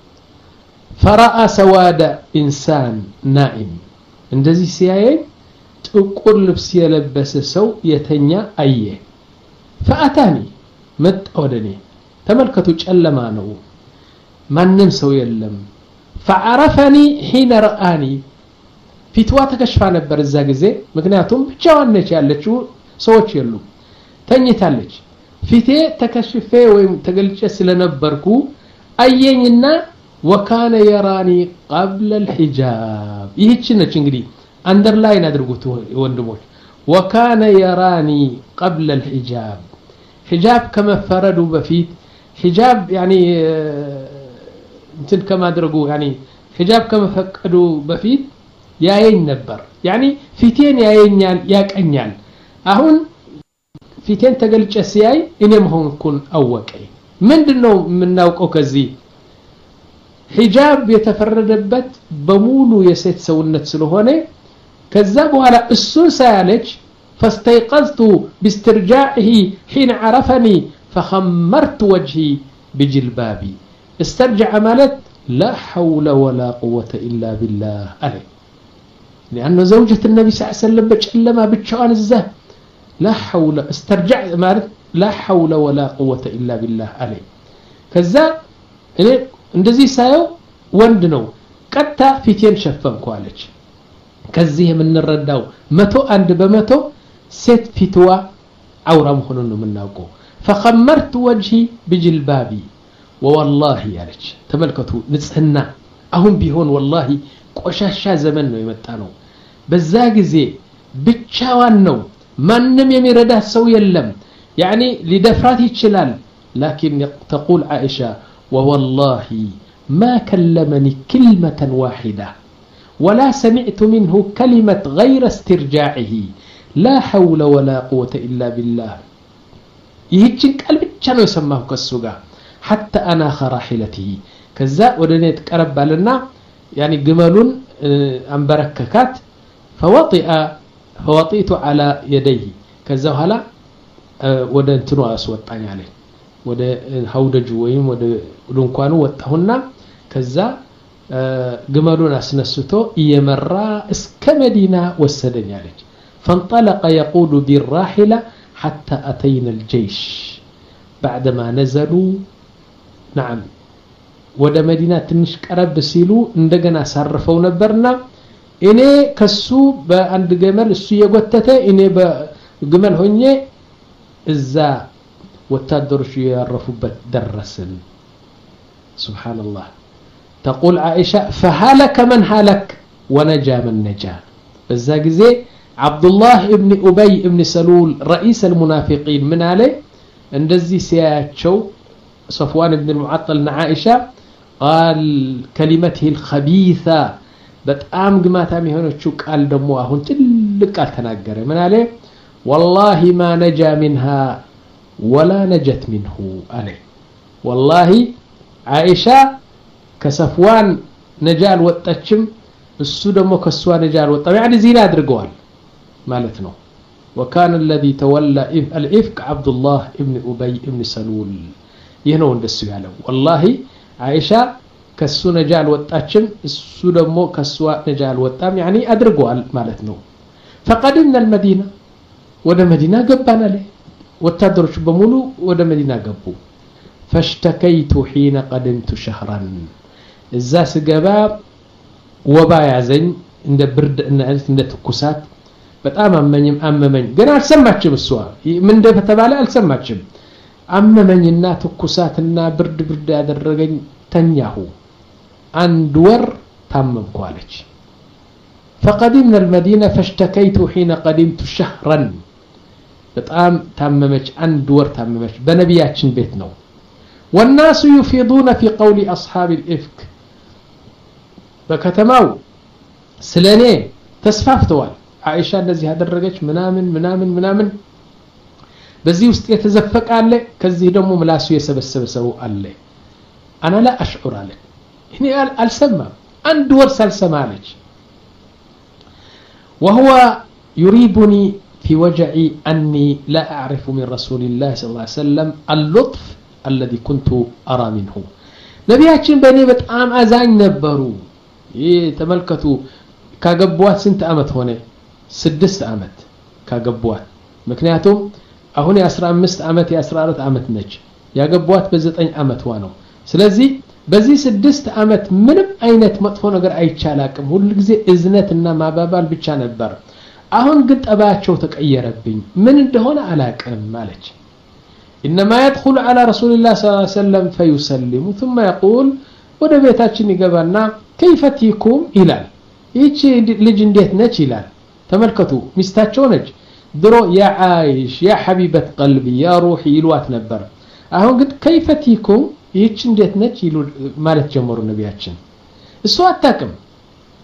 فرأى سواد إنسان نائم እንደዚህ ሲያይ ጥቁር ልብስ የለበሰ ሰው የተኛ አየ فأتاني መጣ ወደኔ ተመልከቱ ጨለማ ነው ማንንም ሰው የለም فعرفني حين رآني ፊትዋ ተከሽፋ ነበር እዛ ጊዜ ምክንያቱም ብቻዋን ነች ያለችው ሰዎች የሉ ተኝታለች ፊቴ ተከሽፌ ወይም ተገልጨ ስለነበርኩ አየኝና وكان يراني قبل الحجاب ይህች ነች እንግዲህ አንደርላይን አድርጉት ወንድሞች وكان يراني قبل الحجاب حجاب كما فرضوا بفيت حجاب يعني انتن كما درجوا يعني حجاب كما فقدوا بفيت ያየኝ ነበር يعني ፊቴን ያየኛል ያቀኛል አሁን ፊቴን ተገልጨ ሲያይ እኔ መሆንኩን አወቀኝ ምንድነው የምናውቀው ከዚህ ሒጃብ የተፈረደበት በሙሉ የሴት ሰውነት ስለሆነ ከዛ በኋላ እሱ ሳያለች فاستيقظت باسترجاعه حين عرفني فخمرت وجهي بجلبابي استرجع مالت لا حول ولا قوة إلا بالله عليه لأنه زوجة النبي صلى الله عليه وسلم بجلما بتشوان الزه لا حول استرجع مالت لا حول ولا قوة إلا بالله عليه كذا إني እንደዚህ ሳየው ወንድ ነው ቀጥታ ፊቴን ሸፈንኩ አለች ከዚህ የምንረዳው መቶ አንድ በመቶ ሴት ፊትዋ አውራ መሆኑን ነው የምናውቀው فخمرت وجهي بجلبابي والله ያለች ተመልከቱ ንጽህና አሁን ቢሆን والله ቆሻሻ ዘመን ነው የመጣነው በዛ ጊዜ ብቻዋን ነው ማንንም የሚረዳት ሰው የለም يعني ሊደፍራት ይችላል لكن تقول عائشة ووالله ما كلمني كلمة واحدة ولا سمعت منه كلمة غير استرجاعه لا حول ولا قوة إلا بالله يهجن قلب كانوا يسماه كالسوغا حتى أنا خراحلته كذا ودنيت قرب لنا يعني جمالون أنبرككات فوطئ فوطئت على يديه كذا هلا ودنتنو أسوطاني عليه ወደ ሀውደጁ ወይም ወደ ዱንኳኑ ወጣሁና ከዛ ግመሉን አስነስቶ እየመራ እስከ መዲና ወሰደኝ አለች فانطلق يقود بالراحلة حتى أتينا الجيش بعدما نزلوا نعم ወደ መዲና ትንሽ ቀረብ ሲሉ እንደገና ሳርፈው ነበርና እኔ ከሱ በአንድ ገመል እሱ የጎተተ እኔ በግመል ሆኜ እዛ وتدرش يعرفوا درسن سبحان الله تقول عائشة فهلك من هلك ونجا من نجا بذا غزي عبد الله ابن أبي ابن سلول رئيس المنافقين من عليه اندزي سياتشو صفوان بن المعطل عائشة قال كلمته الخبيثة بتام قماتا ميهونچو قال دمو اهون تلق قال تناغره من عليه والله ما نجا منها ولا نجت منه عليه والله عائشة كصفوان نجال وطچم እሱ ደግሞ ከሷ ነጃል ወጣ يعني زينا አድርገዋል ማለት ነው وكان الذي تولى الافك عبد الله ابن ابي ابن سلول ይህ ነው እንደሱ ያለው والله عائشة ከሱ ነጃል ወጣችም እሱ ደግሞ ከሷ ነጃል ወጣም يعني አድርገዋል ማለት ነው فقدمنا المدينة ወደ መዲና ገባን አለ ወታደሮች በሙሉ ወደ መዲና ገቡ فاشتكيت حين قدمت شهرا እዛ ስገባ ወባ ያዘኝ እንደ ብርድ እና እንደ ትኩሳት በጣም አመኝም አመመኝ ግን አልሰማችም እሷ ምን እንደተባለ አልሰማችም አመመኝና ትኩሳትና ብርድ ብርድ ያደረገኝ ተኛሁ አንድ ወር ታመምኩ አለች فقدمنا المدينة فاشتكيت حين قدمت شهرا በጣም ታመመች አንድ ወር ታመመች በነቢያችን ቤት ነው والناس يفيضون في قول أصحاب الإفك በከተማው ስለኔ ተስፋፍተዋል አይሻ እንደዚህ ያደረገች ምናምን ምናምን ምናምን በዚህ ውስጥ የተዘፈቀ አለ ከዚህ ደግሞ ምላሱ የሰበሰበ ሰው አለ انا لا اشعر አለ እኔ አልሰማም አንድ ወር ሳልሰማ አለች وهو يريبني في وجعي أني لا أعرف من رسول الله صلى الله عليه وسلم اللطف الذي كنت أرى منه نبياتين بني بتعام أزاين نبرو يتملكتوا كاقبوات سنت أمت هنا سدست أمت كاقبوات مكنياتهم أهوني أسرع مست أمت يا أسرع أمت نج يا قبوات بزت أي أمت وانو سلازي بزي سدست أمت من أينت مطفون أقر أي تشالاكم هو اللي زي إذنتنا ما بابال بتشان البر أهون قد أباتشو تكأيربين من እንደሆነ አላቀም ማለች إنما يدخل على رسول الله صلى الله عليه وسلم فيسلم ثم يقول ወደ ቤታችን ይገባና كيف تيكم ይላል ይቺ ልጅ እንዴት ነች ይላል ተመልከቱ ሚስታቸው ነች ድሮ ያ አይሽ ያ حبيبة قلبي يا روحي ይሏት ነበር አሁን ግን كيف تيكم ይቺ እንዴት ነች ይሉ ማለት ጀመሩ ነቢያችን እሱ አታቀም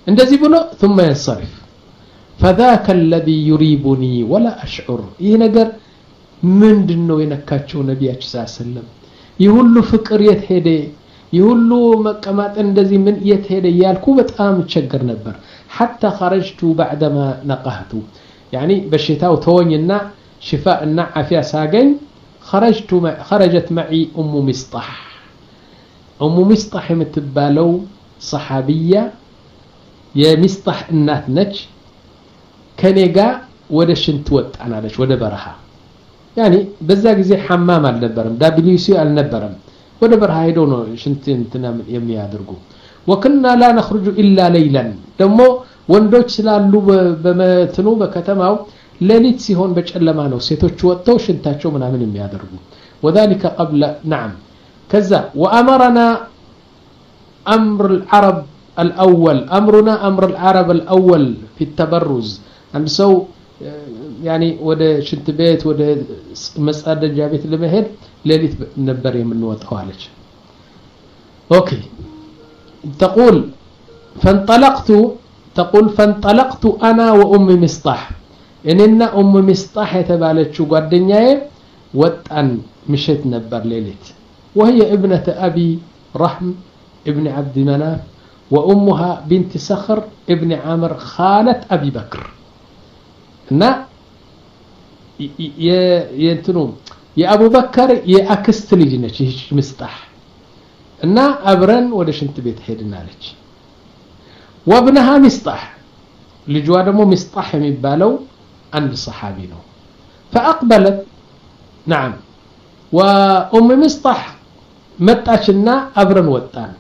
እንደዚህ ብሎ ثم ينصرف فذاك الذي يريبني ولا أشعر ይህ ነገር ምንድነው የነካቸው ነብያችን ሰለላሁ ዐለይሂ ወሰለም ይሁሉ ፍቅር የት ሄደ ይሁሉ መቀማጥ እንደዚህ ምን የት ሄደ ያልኩ በጣም ቸገር ነበር حتى خرجت بعدما نقحت يعني በሽታው ተወኝና ሽፋእና አፊያ ሳገኝ خرجت خرجت معي ام مصطح ام مصطح የምትባለው ሰሃቢያ የሚስጣህ እናት ነች ከኔጋ ወደ ሽንት ወጣናለች ወደ በረሃ يعني በዛ ጊዜ ሐማም አልነበረም ዳብሊውሲ አልነበረም ወደ በረሃ ሄዶ ነው ሽንት እንትና የሚያደርጉ وكنا لا نخرج الا ليلا ደሞ ወንዶች ስላሉ በመትኑ በከተማው ሌሊት ሲሆን በጨለማ ነው ሴቶች ወጥተው ሽንታቸው ምናምን የሚያደርጉ وذلك قبل نعم كذا وامرنا امر العرب الأول أمرنا أمر العرب الأول في التبرز عند سو يعني وده شنت بيت وده مسألة جابت لمهد ليلة نبر من وطوالج أوكي تقول فانطلقت تقول فانطلقت أنا وأم مصطح إننا أم مصطح يتبالت شو قدنيا وطن مشيت نبر ليلة وهي ابنة أبي رحم ابن عبد مناف وأمها بنت صخر ابن عامر خالة أبي بكر نا ينتنو يا أبو بكر يا أكست لجنة مصطح نا أبرن ولا شنت بيت حيدنا لك وابنها مصطح لجوانمو مصطح يبالو عند صحابينو فأقبلت نعم وأم مصطح متأشنا أبرن وطان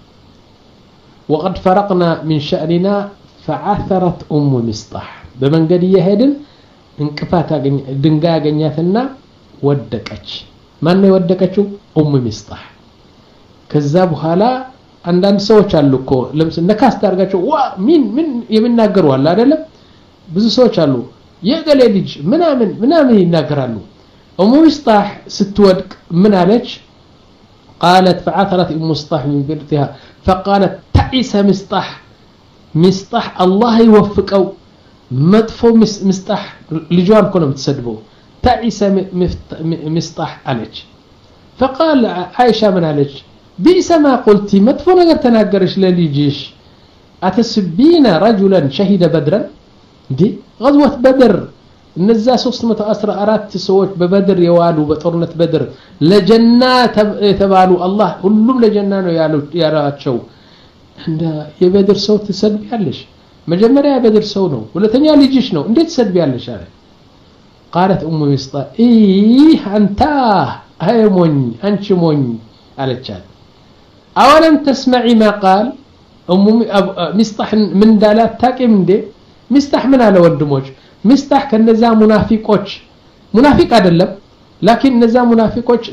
وقد فرقنا من شأننا فعثرت أم مصطح بمن قد يهدن انقفات دنقا غنياتنا ودكچ ማን ነው ወደቀችው ኡም ሚስጣህ ከዛ በኋላ አንዳንድ ሰዎች አሉ እኮ ለምሳሌ ነካስ ታርጋቸው ዋ ምን ምን የሚናገሩ አለ አይደለም ብዙ ሰዎች አሉ የገሌ ልጅ ምናምን ምናምን ይናገራሉ ኡም ሚስጣህ ስትወድቅ ምን አለች قالت فعثرت ام مصطح من بنتها فقالت تعيس مصطح مصطح الله يوفقه مدفو مصطح لجوان كلهم تسدبوا تعيس مصطح عليك فقال عائشة من عليك بئس ما قلتي مدفو نقر تناقرش لليجيش أتسبين رجلا شهد بدرا دي غزوة بدر نزا ሶስት መቶ አስራ አራት ሰዎች በበድር የዋሉ በጦርነት በድር ለጀና ተባሉ አላህ ሁሉም ለጀና ነው ያላቸው እንደ የበድር ሰው ትሰድቢያለሽ መጀመሪያ የበድር ሰው ነው ሁለተኛ ልጅሽ ነው እንዴት ትሰድቢያለሽ አለ قالت ام مصطح ايه انت هاي مون انت مون على اولم تسمعي ما قال ام مصطح من دالات تاقم እንዴ مصطح من على ወንድሞች مستح كنزا منافقوش منافق አይደለም لكن نزا منافقوش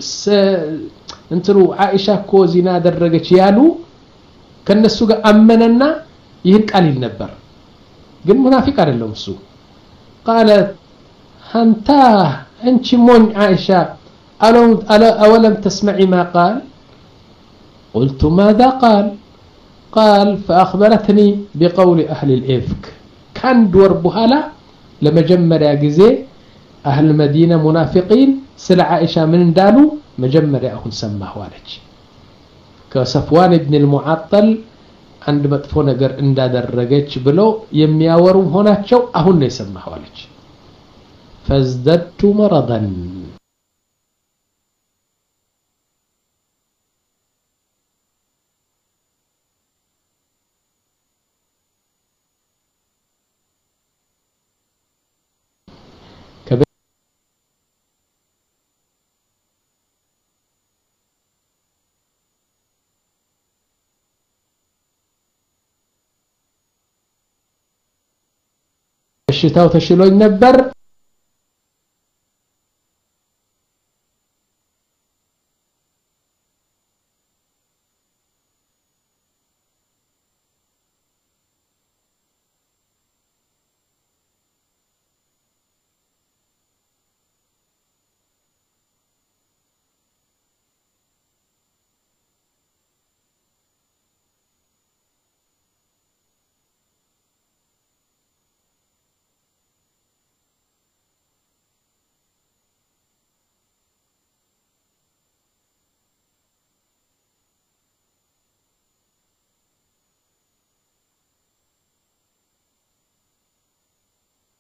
እንትሩ عائشة كو زنا አደረገች ያሉ ከነሱ ጋር አመነና ይህን ቃል ነበር ግን منافق አይደለም እሱ قالت انت انت من عائشة اولم تسمعي ما قال قلت ماذا قال قال فاخبرتني بقول اهل الافك كان دور بهالا لما جمريا غزي اهل المدينه منافقين سل عائشه من دالو مجمريا اكون سماه عليك كصفوان ابن المعطل عند مطفو ነገር እንዳደረገች ብለው የሚያወሩ ሆናቸው አሁን ነው የሰማው عليك فازددت مرضا በሽታው ተሽሎኝ ነበር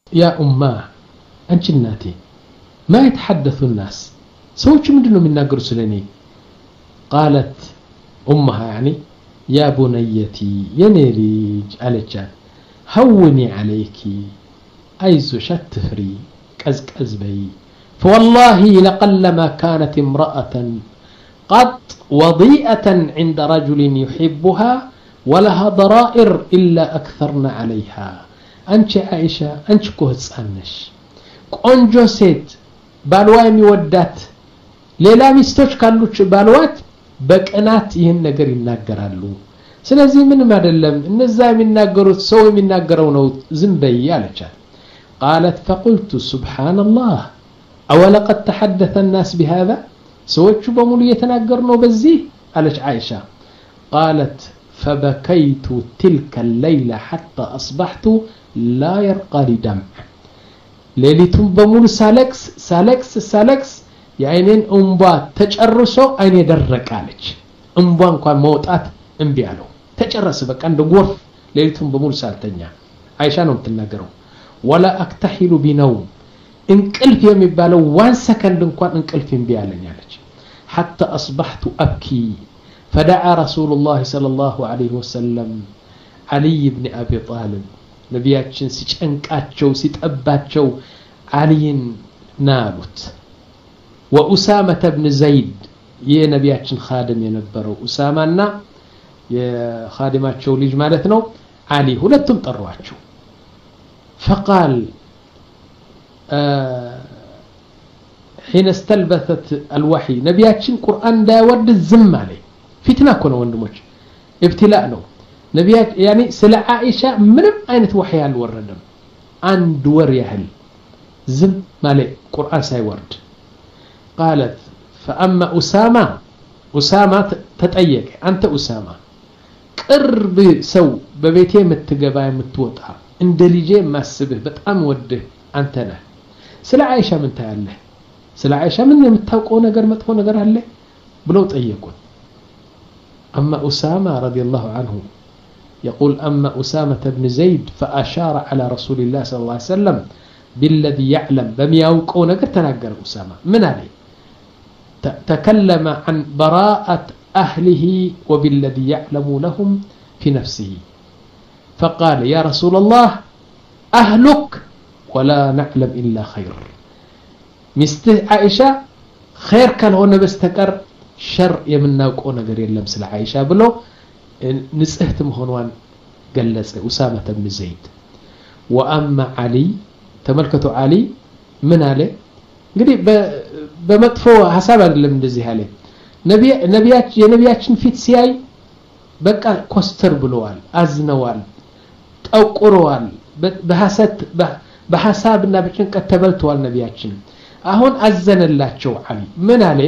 يا أماه أنت الناتي ما يتحدث الناس سوتش مدنو من ناقر سلني. قالت أمها يعني يا بنيتي ينيريج عليك هوني عليك أيزو شتفري كزك أزبي فوالله لقلما كانت امرأة قط وضيئة عند رجل يحبها ولها ضرائر إلا أكثرنا عليها. أنت عائشة أنت كوهس أنش قنجو سيت بالواي ودات ليلا مستوش كالوش بالوات بقنات ይህን ነገር ይናገራሉ ስለዚህ ምንም አይደለም እነዛ የሚናገሩት ሰው የሚናገረው ነው ዝም በይ አለቻት قالت فقلت سبحان الله أولقد تحدث الناس بهذا ሰዎቹ በሙሉ እየተናገሩ ነው በዚህ አለች عائشة قالت فبكيت تلك الليلة حتى أصبحت لا يرقى لي دمع ليلتم بمول سالكس سالكس سالكس የአይኔን እንባ ተጨርሶ አይኔ ደረቀ አለች እንባ እንኳን መውጣት እንቢ አለው ተጨረሰ በቃ እንደ ጎርፍ ሌሊቱን በሙሉ ሳልተኛ አይሻ ነው የምትናገረው ولا اكتحل بنوم እንቅልፍ የሚባለው ዋን ሰከንድ እንኳን እንቅልፍ እንቢ አለኝ አለች حتى اصبحت ابكي فدعا رسول الله صلى الله عليه وسلم علي بن ابي طالب ነቢያችን ሲጨንቃቸው ሲጠባቸው አሊን ናሉት وأسامة بن زيد يه نبياتشن خادم ينبرو أسامة يه خادماتشو ليج مالتنو علي هلتم طرواتشو فقال آه حين استلبثت الوحي نبياتشن قرآن دا ورد الزم عليه فتنة كنا وندموش ابتلاء نو نبيات يعني سلا عائشة منم أين وحي الوردم عن دور يهل زم مالي قرآن ساي ورد قالت فأما أسامة أسامة تتأيك أنت أسامة قرب سو ببيتي متقبايا متوطع عند ليجي ما السبه بتأم وده أنت له سلا عائشة من تهله سلا عائشة من يمتوقعون نقر متقون نقر هله بلو تأيكون أما أسامة رضي الله عنه يقول أما أسامة بن زيد فأشار على رسول الله صلى الله عليه وسلم بالذي يعلم بمياوقعون نقر تنقر أسامة من عليه تكلم عن براءة أهله وبالذي يعلم لهم في نفسه فقال يا رسول الله أهلك ولا نعلم إلا خير مست عائشة خير كان هنا بستكر شر يمنا وكونا غير لمس عائشة بلو نسهتم هونوان جلس أسامة بن زيد وأما علي تملكة علي من عليه قريب بمطفو حساب አይደለም እንደዚህ ያለ ነብይ ነብያች የነብያችን ፊት ሲያይ በቃ ኮስተር ብለዋል አዝነዋል ጠቁረዋል በሐሰት በሐሳብና በጭንቀት ተበልተዋል ነብያችን አሁን አዘነላቸው አሊ ምን አለ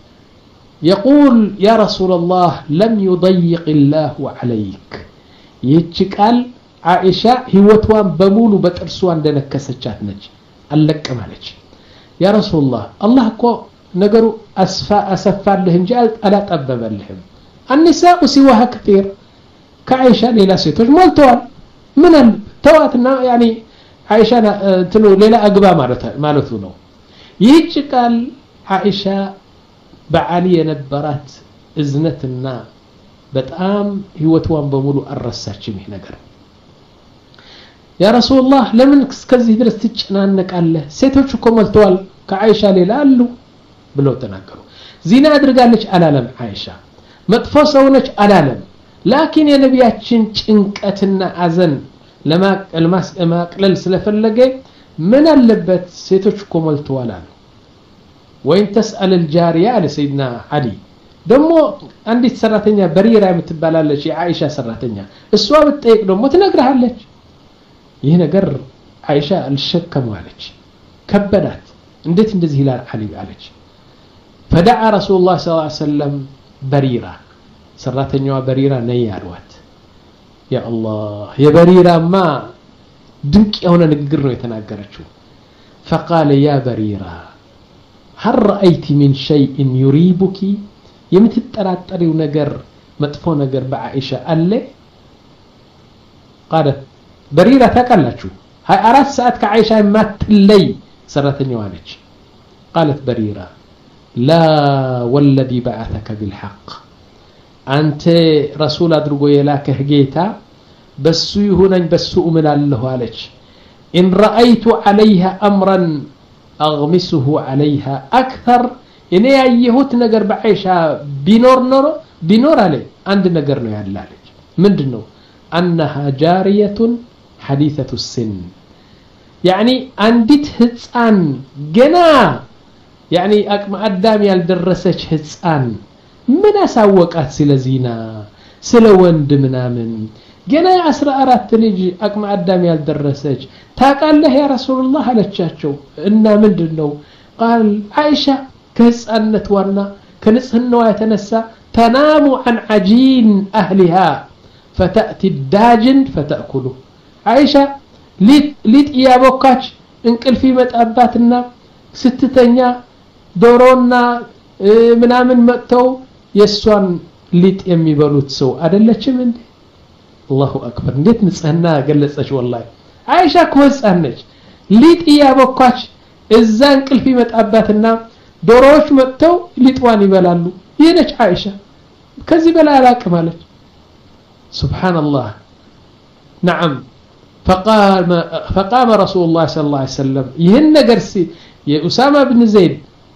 يقول يا رسول الله لم يضيق الله عليك ይህች ቃል عائشة ህይወቷን በሙሉ በጥርሷ እንደነከሰቻት ነች አለቀማለች يا رسول الله الله كو نجرو أسفا أسفا لهم جاء ألا تأبب لهم النساء سواها كثير كعائشة ليلة سيتوج مالتوال من التواتنا يعني عائشة تلو ليلة أقبا مالتونو يجي قال عائشة بعالية نبرات إذنتنا بتأم هوتوان بمولو الرساتش مهنا قرر يا رسول الله لمن كذي درس تجنانك الله سيتوش كملتوال كعائشة ليلالو بلو تناكرو زينا أدرقالش ألالم عائشة متفصونش ألالم لكن يا نبياتشن چنكتنا أزن لما الماس ما قلل سلفلقه من اللبت سيتوش كملتوالان وين تسأل الجارية على سيدنا علي دمو عندي سراتنيا بريرة متبالالش عائشة سراتنيا السواب التأيك دمو تنقرها لك ይህ ነገር አይሻ አልሸከሙ አለች ከበዳት እንዴት እንደዚህ ይላል አሊ አለች فدعا رسول الله صلى الله عليه وسلم بريرة ሰራተኛዋ بريرة ነይ አሏት ያ አላህ የበሪራማ ድንቅ የሆነ ንግግር ነው የተናገረችው فقال يا بريرة هل رأيت من شيء يريبك የምትጠራጠሪው ነገር መጥፎ ነገር በአይሻ አለ قالت بريرة تاكلاتشو هاي أرات ساعات كعائشة ما تلي سرتني وانج. قالت بريرة لا والذي بعثك بالحق أنت رسول أدرقو يلاك هجيتا بسو يهونن بسو أمل الله عليك إن رأيت عليها أمرا أغمسه عليها أكثر إني أيهوت نقر بعيشها بنور نور بنور عليه عند نقر نيالالك من دنو أنها جارية حديثة السن يعني عندت هتسان جنا يعني أكما أدام يالدرسج هتسان من أساوقات سلا زينا سلا وند منامن جنا عسر أرات تليجي أكما أدام يالدرسج تاقال له يا رسول الله على تشاتشو إنا من دنو قال عائشة كهتسان نتوانا كنسهن ويتنسى تنام عن عجين أهلها فتأتي الداجن فتأكله عائشة ليت ليت إيابوكاش انقل في متأباتنا ستتنيا دورونا منامن مأتو يسوان ليت يمي بلوت سو أدلتش من دي الله أكبر نديت نسهنا قلتش والله عائشة كوز أهنج ليت إيابوكاش إزا انقل في متأباتنا دوروش مأتو ليتواني بلالو ينج عائشة كذي بلا علاقة مالك سبحان الله. نعم فقام فقام رسول الله صلى الله عليه وسلم يهن قرسي يا أسامة بن زيد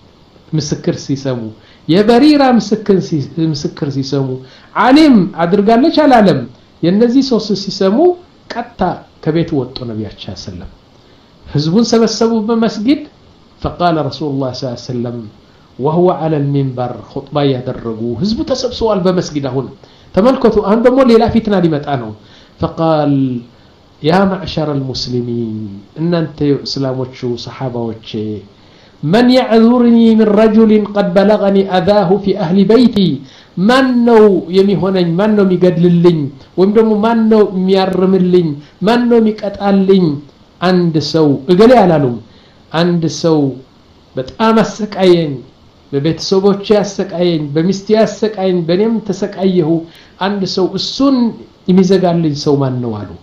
مسكر سي سمو يا بريرة مسكر سي مسكر سي سمو علم عدرقال ليش على علم ينزي صوص سي سمو قطع كبيت وطو نبي صلى الله عليه وسلم حزبون سبسبوا بمسجد فقال رسول الله صلى الله عليه وسلم وهو على المنبر خطبة يدرجوا حزب تسبسوا بمسجد هون تملكتوا أهم دمو ليلا فتنة لمتعنوا فقال يا معشر المسلمين إن أنت إسلاموتشو صحابوتشي من يعذرني من رجل قد بلغني أذاه في أهل بيتي من نو يمي هونين من نو ميقدللين ومدمو من نو ميارملين من نو ميقتالين عند سو اقلي على لهم عند سو بتقام السكعين ببيتسوبوتشي السكعين بمستي السكعين بنيم تسكعيه عند سو السن يميزقالين سو من نوالو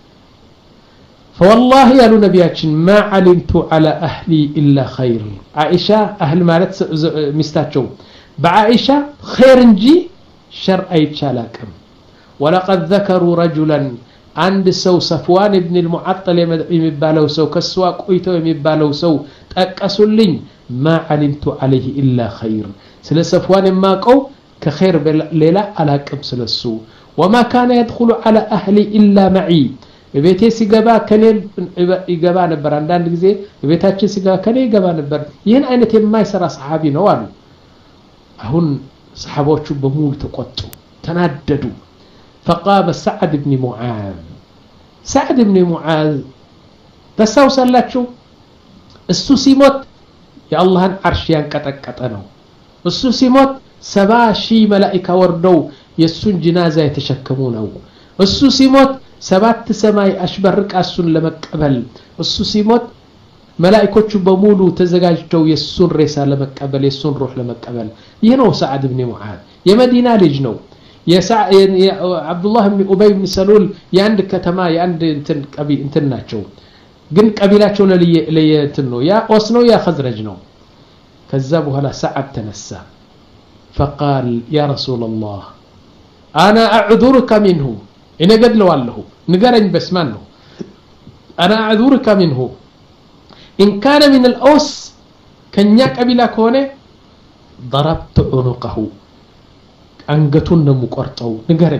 فوالله يا نبياتشن ما علمت على أهلي إلا خير. عائشة أهل مالت مستاتشو بعائشة خير نجي شر أي تشالاكم. ولقد ذكروا رجلا عند سو صفوان بن المعطل يمبالو سو كسواق قيتو يمبالو سو تأكسوا ما علمت عليه إلا خير. سل صفوان ما قو كخير ليلة على كم سلسو وما كان يدخل على أهلي إلا معي. بيتي سيغبا كني يغبا نبر عندان غزي بيتاچن سيغبا كني يغبا نبر يين اينت የማይ ሰራ صحابي ነው አሉ አሁን صحابዎቹ በሙሉ ተቆጡ ተናደዱ فقام سعد بن معاذ سعد بن معاذ ተሳውሳላችሁ እሱ ሲሞት የአላህን አርሽ ያንቀጠቀጠ ነው እሱ ሲሞት ሰባ ሺህ መላእክት ወርደው የሱን ጅናዛ የተሸከሙ ነው እሱ ሲሞት ሰባት ሰማይ አሽበርቅ አሱን ለመቀበል እሱ ሲሞት መላእክቶቹ በሙሉ ተዘጋጅተው የሱን ሬሳ ለመቀበል የሱን ሩህ ለመቀበል ይህ ነው ሰዓድ ኢብኑ ሙዓዝ የመዲና ልጅ ነው የአብዱላህ ኢብኑ ኡበይ ኢብኑ ሰሉል የአንድ ከተማ የአንድ እንትን ቀቢ እንትን ናቸው ግን ቀቢላቸው ለየእንትን ነው ያ ኦስ ነው ያ ኸዝረጅ ነው ከዛ በኋላ ሰዓድ ተነሳ فقال يا رسول الله انا اعذرك منه إن قد لو الله نقرن بس منه أنا أعذرك منه إن كان من الأوس كان يقبل كونه ضربت عنقه أنقتن مقرطو نقرن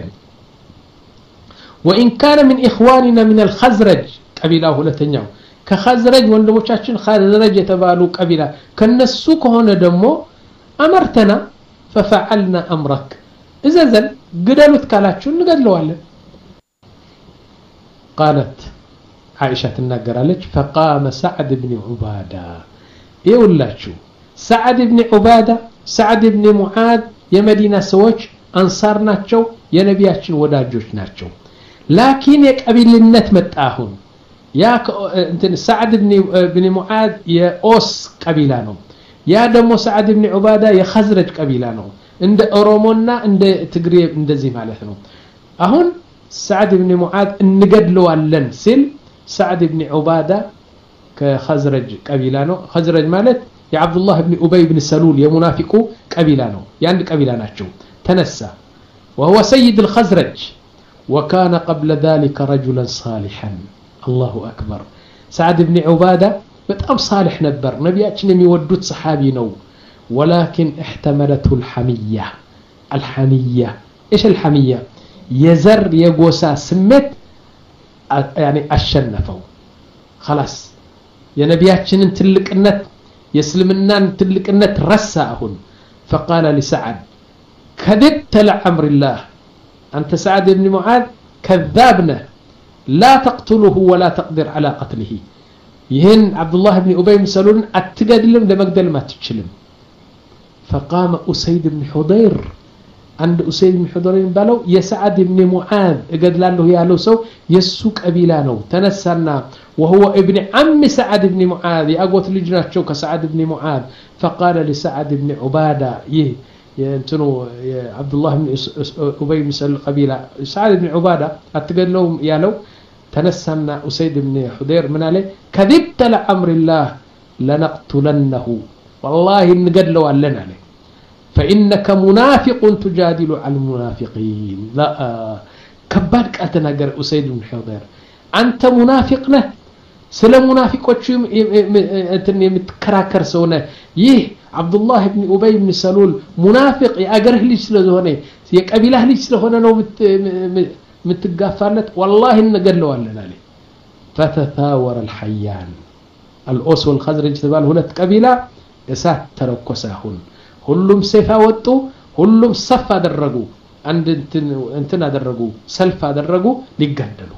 وإن كان من إخواننا من الخزرج قبيله لتنياو كخزرج وندموچاچن خزرج يتبالو قبيله كنسو كهونه دمو أمرتنا ففعلنا أمرك إذا زل قدلت كالاتشو نقدلوالن قالت عائشة تنقرالج فقام سعد بن عبادة يقولاتشو سعد بن عبادة سعد بن معاذ يا مدينة سوج أنصار ناتشو يا نبياتشن وداجوش ناتشو لكن يقبل النت متاهون يا انت سعد بن بن معاذ يا أوس قبيلانو يا دمو سعد بن عبادة يا خزرج قبيلانو عند أورومونا عند تقري عند زي مالتنا أهون سعد بن معاذ نقدلو علن سل سعد بن عبادة كخزرج قبيلانو خزرج مالت يا عبد الله بن أبي بن سلول يا منافقو قبيلانو يعني قبيلاناتشو تنسى وهو سيد الخزرج وكان قبل ذلك رجلا صالحا الله أكبر سعد بن عبادة بتأم صالح نبر نبياتنا يودد صحابي نو ولكن احتملته الحمية الحمية إيش الحمية يزر يقوسا سمت يعني الشنفو خلاص يا نبياتنا تلك النت يسلمنا تلك النت رساهن فقال لسعد كذبت لأمر الله أنت سعد بن معاذ كذابنا لا تقتله ولا تقدر على قتله يهن عبد الله بن أبي بن سلول أتقدلم لمقدل ما تتشلم فقام أسيد بن حضير عند أسيد بن حضير بالو يسعد بن معاذ قد له يا لو سو يسوق أبيلانو تنسنا وهو ابن عم سعد بن معاذ أقوت لجنات شوك سعد بن معاذ فقال لسعد بن عبادة يه ينتنو عبد الله بن أبي بن سلول القبيلة سعد بن عبادة أتقد لهم يا لو تنسنا أسيد بن حضير من عليه كذبت لأمر الله لنقتلنه والله نقد له لنا عليه فإنك منافق تجادل عن المنافقين لا كبارك أتناقر أسيد بن حضير أنت منافقنا سلام منافق وشيم أنتني متكراكر سونا يه عبد الله بن أبي بن سلول منافق أجره ليش لهونه يقبله ليش لهونه نو مت متقافلت والله نقد له لنا عليه فتثاور الحيان الأوس والخزرج تبال هنا قبيلة እሳት ተረኮሳሁን ሁሉም ሰይፍ አወጡ ሁሉም ሰፍ አደረጉ አንድ እንትን እንትን አደረጉ ሰልፍ አደረጉ ሊጋደሉ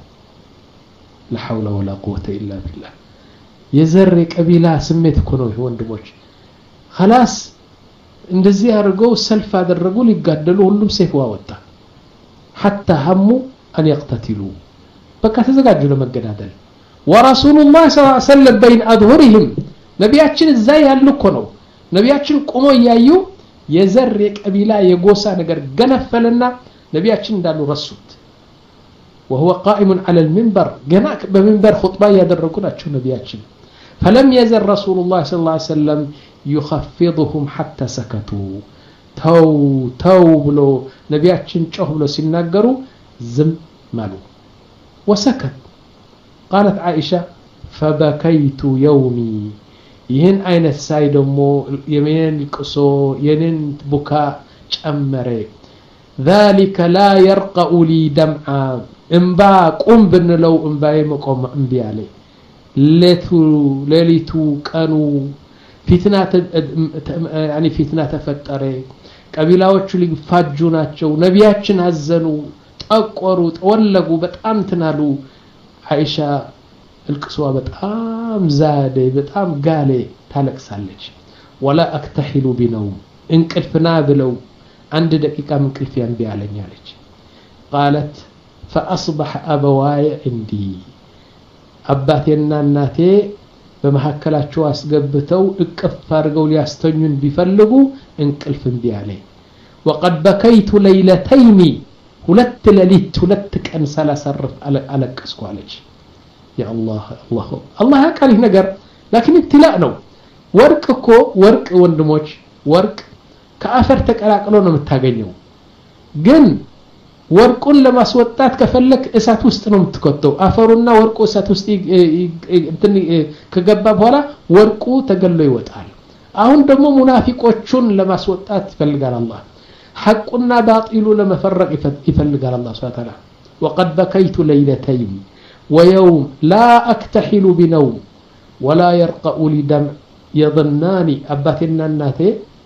لا حول ولا قوة إلا بالله የዘር ቀቢላ ስሜት እኮ ነው ወንድሞች خلاص እንደዚህ አድርገው ሰልፍ አደረጉ ሊጋደሉ ሁሉም ሰይፍ አወጣ حتى هموا أن يقتتلوا በቃ ተዘጋጁ ለመገዳደል ورسول الله صلى الله عليه وسلم بين أظهرهم ነቢያችን እዛ ያሉ እኮ ነው ነቢያችን ቆሞ ያዩ የዘር የቀቢላ የጎሳ ነገር ገነፈለና ነቢያችን እንዳሉ ረሱት وهو قائم على المنبر جناك بمنبر خطبه يدركوناቸው ነቢያችን فلم يزل رسول الله صلى الله عليه وسلم يخفضهم حتى سكتوا ተው ተው ብሎ ነቢያችን ጮህ ብሎ ሲናገሩ ዝም ማሉ وسكت قالت عائشة فبكيت يومي ይህን አይነት ሳይ ደሞ የመን ልቅሶ የነን ቡካ ጨመረ ذلك لا يرقى لي دمعا እንባ ቁም ብንለው እንባዬ መቆም እንቢ አለ ለቱ ለሊቱ ቀኑ ፊትና يعني ፊትና ተፈጠረ ቀቢላዎቹ ሊፋጁ ናቸው ነቢያችን አዘኑ ጠቆሩ ተወለጉ በጣም ተናሉ አይሻ القصوى بتام زاد بتام قالي تالكسالج ولا اكتحل بنوم انقلفنا بلو عند دقيقه من قلفي انبي علينيالج قالت فاصبح ابواي عندي اباتينا እናቴ በመሐከላቸው አስገብተው እቅፍ አድርገው ሊያስተኙን ቢፈልጉ እንቅልፍ እንቢ አለኝ وقد بكيت ليلتين ሁለት ሌሊት ሁለት ቀን ሳላሰርፍ አለቀስኩ አለች يا الله الله الله قال ነገር لكن ابتلاء ነው ወርቅ እኮ ወርቅ ወንድሞች ወርቅ ከአፈር ተቀላቅሎ ነው የምታገኘው ግን ወርቁን ለማስወጣት ከፈለክ እሳት ውስጥ ነው የምትከተው አፈሩና ወርቁ እሳት ውስጥ እንትን ከገባ በኋላ ወርቁ ተገሎ ይወጣል አሁን ደግሞ ሙናፊቆቹን ለማስወጣት ይፈልጋል አላህ ሐቁና ባጢሉ ለመፈረቅ ይፈልጋል አላህ Subhanahu Wa Ta'ala وقد بكيت ليلتين ويوم لا أكتحل بنوم ولا يرقى لي دمع يظناني أباتنا الناتي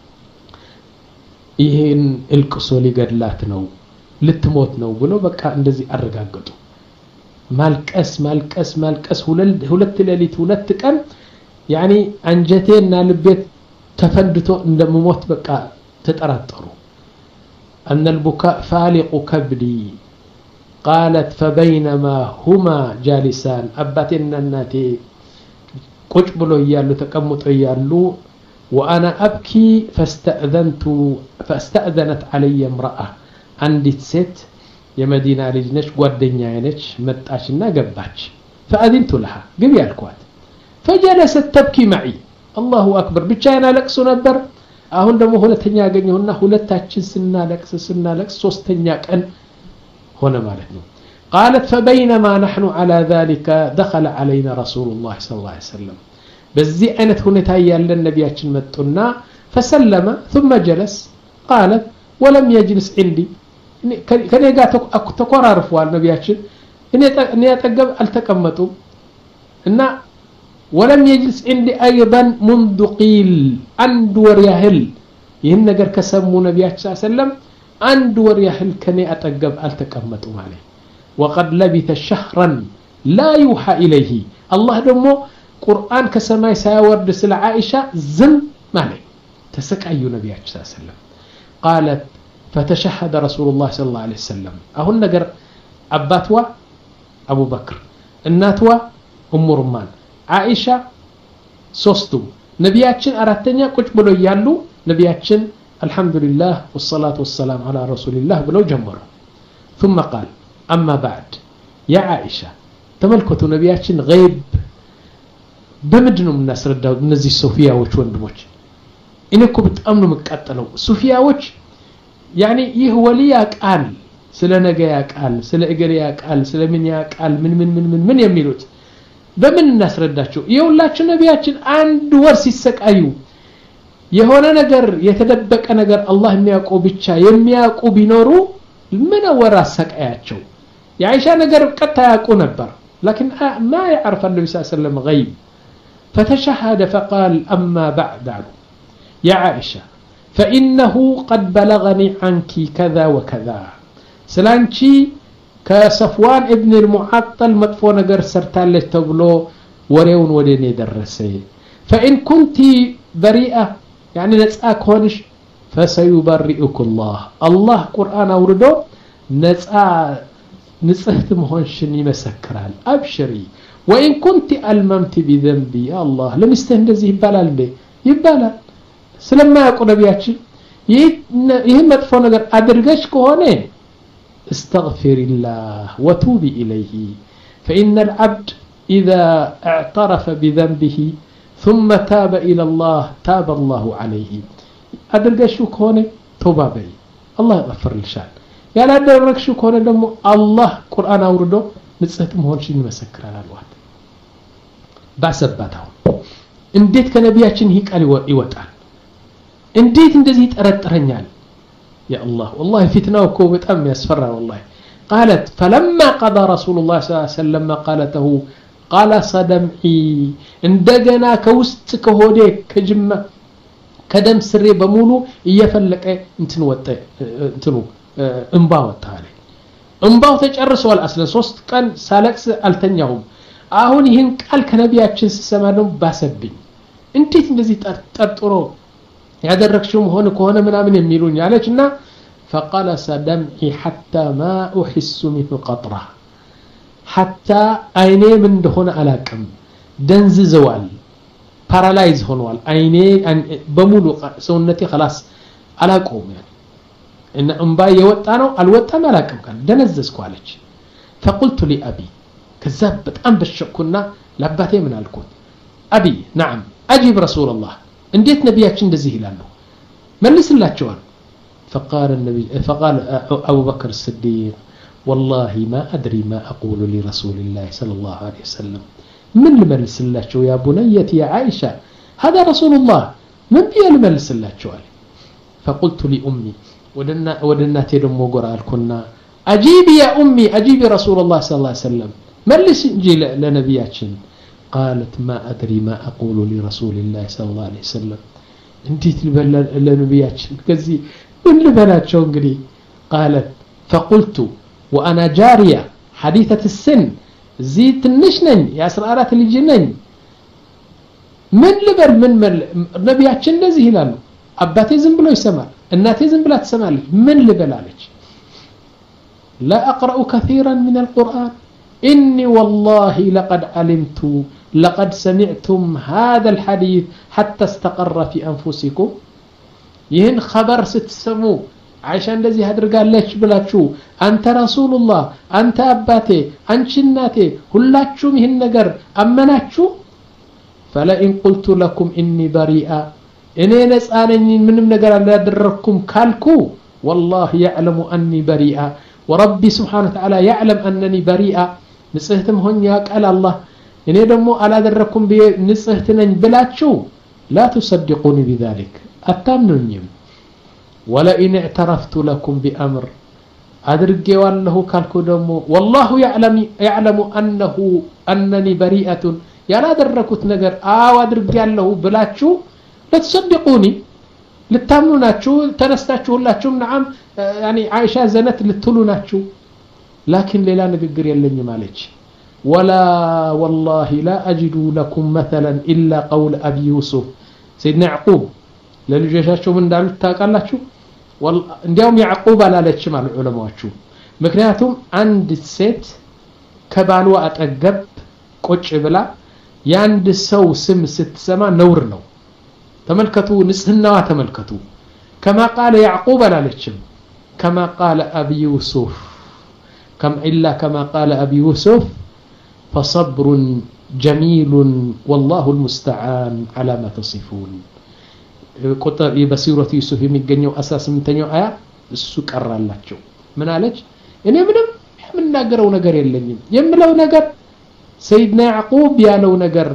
ይሄን القصو ሊገድላት ነው ልትሞት ነው ብሎ በቃ እንደዚህ አረጋግጡ ማልቀስ ማልቀስ ማልቀስ ሁለት ሌሊት ሁለት ቀን يعني አንጀቴና ልቤት ተፈንድቶ እንደምሞት በቃ ተጠራጠሩ أن البكاء فالق كبدي قالت فبينما هما جالسان أباتنا الناتي قج بلو يالو تقمطو يالو وأنا أبكي فاستأذنت فاستأذنت علي امرأة عندي ست يا مدينة رجنش قدنيا ينش متاشنا قباش فأذنت لها قبي الكوات فجلست تبكي معي الله أكبر بتشاينا لكسو نبر أهون دمو هلتنيا أغنيهن هلتاችን ስናለቅስ ስናለቅስ ሶስተኛ ቀን ሆነ ማለት ነው قالت فبينما نحن على ذلك دخل علينا رسول الله صلى الله عليه وسلم بزي አይነት ሁኔታ ያለን ነብያችን መጡና فسلم ثم جلس قالت ولم يجلس عندي ከኔ ጋር ተቆራርፈዋል ነብያችን እኔ እኔ ያጠገብ አልተቀመጡም እና ولم يجلس عندي ايضا منذ قيل عند ورياهل ይህን ነገር ከሰሙ ነብያችን ሰለላሁ ዐለይሂ ወሰለም አንድ ወር ያህል ከኔ አጠገብ አልተቀመጡም ማለት وقد لبث شهرا لا يوحى اليه الله ደሞ ቁርአን ከሰማይ ሳይወርድ ስለ አይሻ ዝም ማለት ተሰቃዩ ነብያችን ሰለላሁ ዐለይሂ ወሰለም قالت فتشهد رسول الله صلى الله عليه وسلم አሁን ነገር አባትዋ አቡ በክር እናትዋ ኡሙ ሩማን አይሻ ሶስቱም ነብያችን አራተኛ ቁጭ ብሎ ያሉ ነብያችን الحمدلله والصلاه والسلام على رسول الله ብለው ጀመሩ ثم قال اما بعد يا عائشه ተመልከቱ ነብያችን غيب በምድነው እናስረዳው እነዚህ ሶፊያዎች ወንድሞች እኔኮ በጣም ነው መቃጠለው ሶፊያዎች يعني ይህ ወሊያ ቃል ስለ ነገ ያቃል ስለ እገሌ ያቃል ስለ ምን ያቃል ምን ምን ምን ምን ምን የሚሉት በምን እናስረዳቸው ይውላችሁ ነብያችን አንድ ወር ሲሰቃዩ የሆነ ነገር የተደበቀ ነገር አላህ የሚያውቀው ብቻ የሚያውቁ ቢኖሩ ምን ወራ ሰቃያቸው የአይሻ ነገር ቀጣ ያውቁ ነበር لكن ما يعرف النبي صلى الله عليه وسلم غيب فتشهد فقال اما بعد يا عائشه فانه قد بلغني عنك كذا وكذا سلانشي كصفوان ابن المعطل مطفو ነገር ሰርታለች ተብሎ ወሬውን ወደኔ ደረሰ فان كنت بريئه يعني ነፃ ከሆንሽ فسيبرئك الله الله ቁርአን አውርዶ ነፃ ንጽህት መሆንሽን ይመሰክራል አብሽሪ وان كنت الممت بذنبي يا الله ለምስተህ እንደዚህ ይባላል እንዴ ይባላል ስለማያውቁ ነብያችን ይህ መጥፎ ነገር አድርገሽ ከሆነ استغفر الله وتوبي إليه فإن العبد إذا اعترف بذنبه ثم تاب إلى الله تاب الله عليه أدرقشو كونه توبة بي الله يغفر الشان يا لا أدرقشو كونه دمو الله قرآن أوردو نسهت مهونشين مسكر على الوقت باسباتهم انديت كنبياتشين هيك قال يوتعال انديت اندزيت أردترنيال يا الله والله فتنه وكو بتام يسفرها والله قالت فلما قضى رسول الله صلى الله عليه وسلم ما قالته قال صدمعي اندجنا كوست كهودي كجمه كدم سري بمولو يفلق انتن وط انتنو انبا وطالي انباው ተጨርሷል አስለ ሶስት ቀን ሳለክስ አልተኛሁም አሁን ይሄን ቃል ከነቢያችን ሲሰማ ነው ባሰብኝ እንዴት እንደዚህ ጠርጥሮ ያደረክሽም ሆነ ከሆነ ምናምን የሚሉኝ አለችና فقلس دمعي حتى ما احس منه قطره حتى عيني من እንደሆነ አላቀም ደንዝዘዋል ፓራላይዝ ሆኗል አይኔ በሙሉ ሰውነቴ خلاص አላቀውም يعني ان እንባ የወጣ ነው አልወጣም አላቀም ካል ደነዘዝኩ አለች فقلت لابي كذاب በጣም በሸኩና ለአባቴ ምን አልኩት ابي نعم اجيب رسول الله እንዴት ነብያችን እንደዚህ ይላሉ መልስላቸዋል فقال النبي فقال ابو بكر الصديق والله ما ادري ما اقول لرسول الله صلى الله عليه وسلم من لملسلاቸው يا بنيتي يا عائشه هذا رسول الله من بيلملسلاቸዋል فقلت لامي ودنا ودناتي ደሞ ጎራልኩና اجيب يا امي اجيب رسول الله صلى الله عليه وسلم ملس እንጂ ለነብያችን قالت ما ادري ما اقول لرسول الله صلى الله عليه وسلم እንዴት ልበላ ለነብያችን ከዚህ ምን ልበላቸው እንግዲህ قالت فقلت وانا جاريه حديثه السن زي ትንሽ ነኝ የ14 ልጅ ነኝ ምን ልበል ምን ነብያችን እንደዚህ ይላሉ አባቴ ዝም ብሎ ይሰማል እናቴ ዝም ብላ ትሰማለች ምን ልበል አለች لا اقرا كثيرا من القران اني والله لقد علمت لقد سمعتم هذا الحديث حتى استقر في انفسكم ይህን خبر ስትሰሙ عائشة እንደዚህ አድርጋለች ብላችሁ አንተ ረሱላህ አንተ አባቴ አንቺ እናቴ ሁላችሁም ይሄን ነገር አመናችሁ فلئن قلت لكم اني بريئا እኔ ነፃ ነኝ ምንም ነገር አላደረኩም ካልኩ والله يعلم اني بريئا وربي سبحانه وتعالى يعلم انني بريئا ንጽህትም ሆኜ ያውቃል አላህ እኔ ደግሞ አላደረኩም ንጽህት ነኝ ብላችሁ لا تصدقوني بذلك አታምኑኝም ولئن اعترفت لكم بأمر أدرجي والله كالكو دمو والله يعلم يعلم أنه أنني بريئة يا لا دركت نجر آه أدرجي الله بلاتشو لا تصدقوني للتامناتشو تنستاتشو لاتشو نعم يعني عائشة زنت للتلوناتشو لكن لا نقدر يلني مالك ولا والله لا أجد لكم مثلا إلا قول أبي يوسف سيدنا يعقوب للجيشاتشو من دالو تاقالاتشو እንዲያውም ያዕቁብ አላለችም አሉ ዑለማዎቹ ምክንያቱም አንድ ሴት ከባሏ አጠገብ ቁጭ ብላ ያንድ ሰው ስም ስትሰማ ነውር ነው ተመልከቱ ንጽህናዋ ተመልከቱ كما قال يعقوب አላለችም كما قال ابي يوسف كم الا كما قال ابي يوسف فصبر جميل والله المستعان على ما تصفون ቁጥር በሲራቱ ዩሱፍ የሚገኘው አስራ ስምንተኛው አያ እሱ ቀራላቸው ምን አለች እኔ ምንም የምናገረው ነገር የለኝም የምለው ነገር ሰይድና ያዕቁብ ያለው ነገር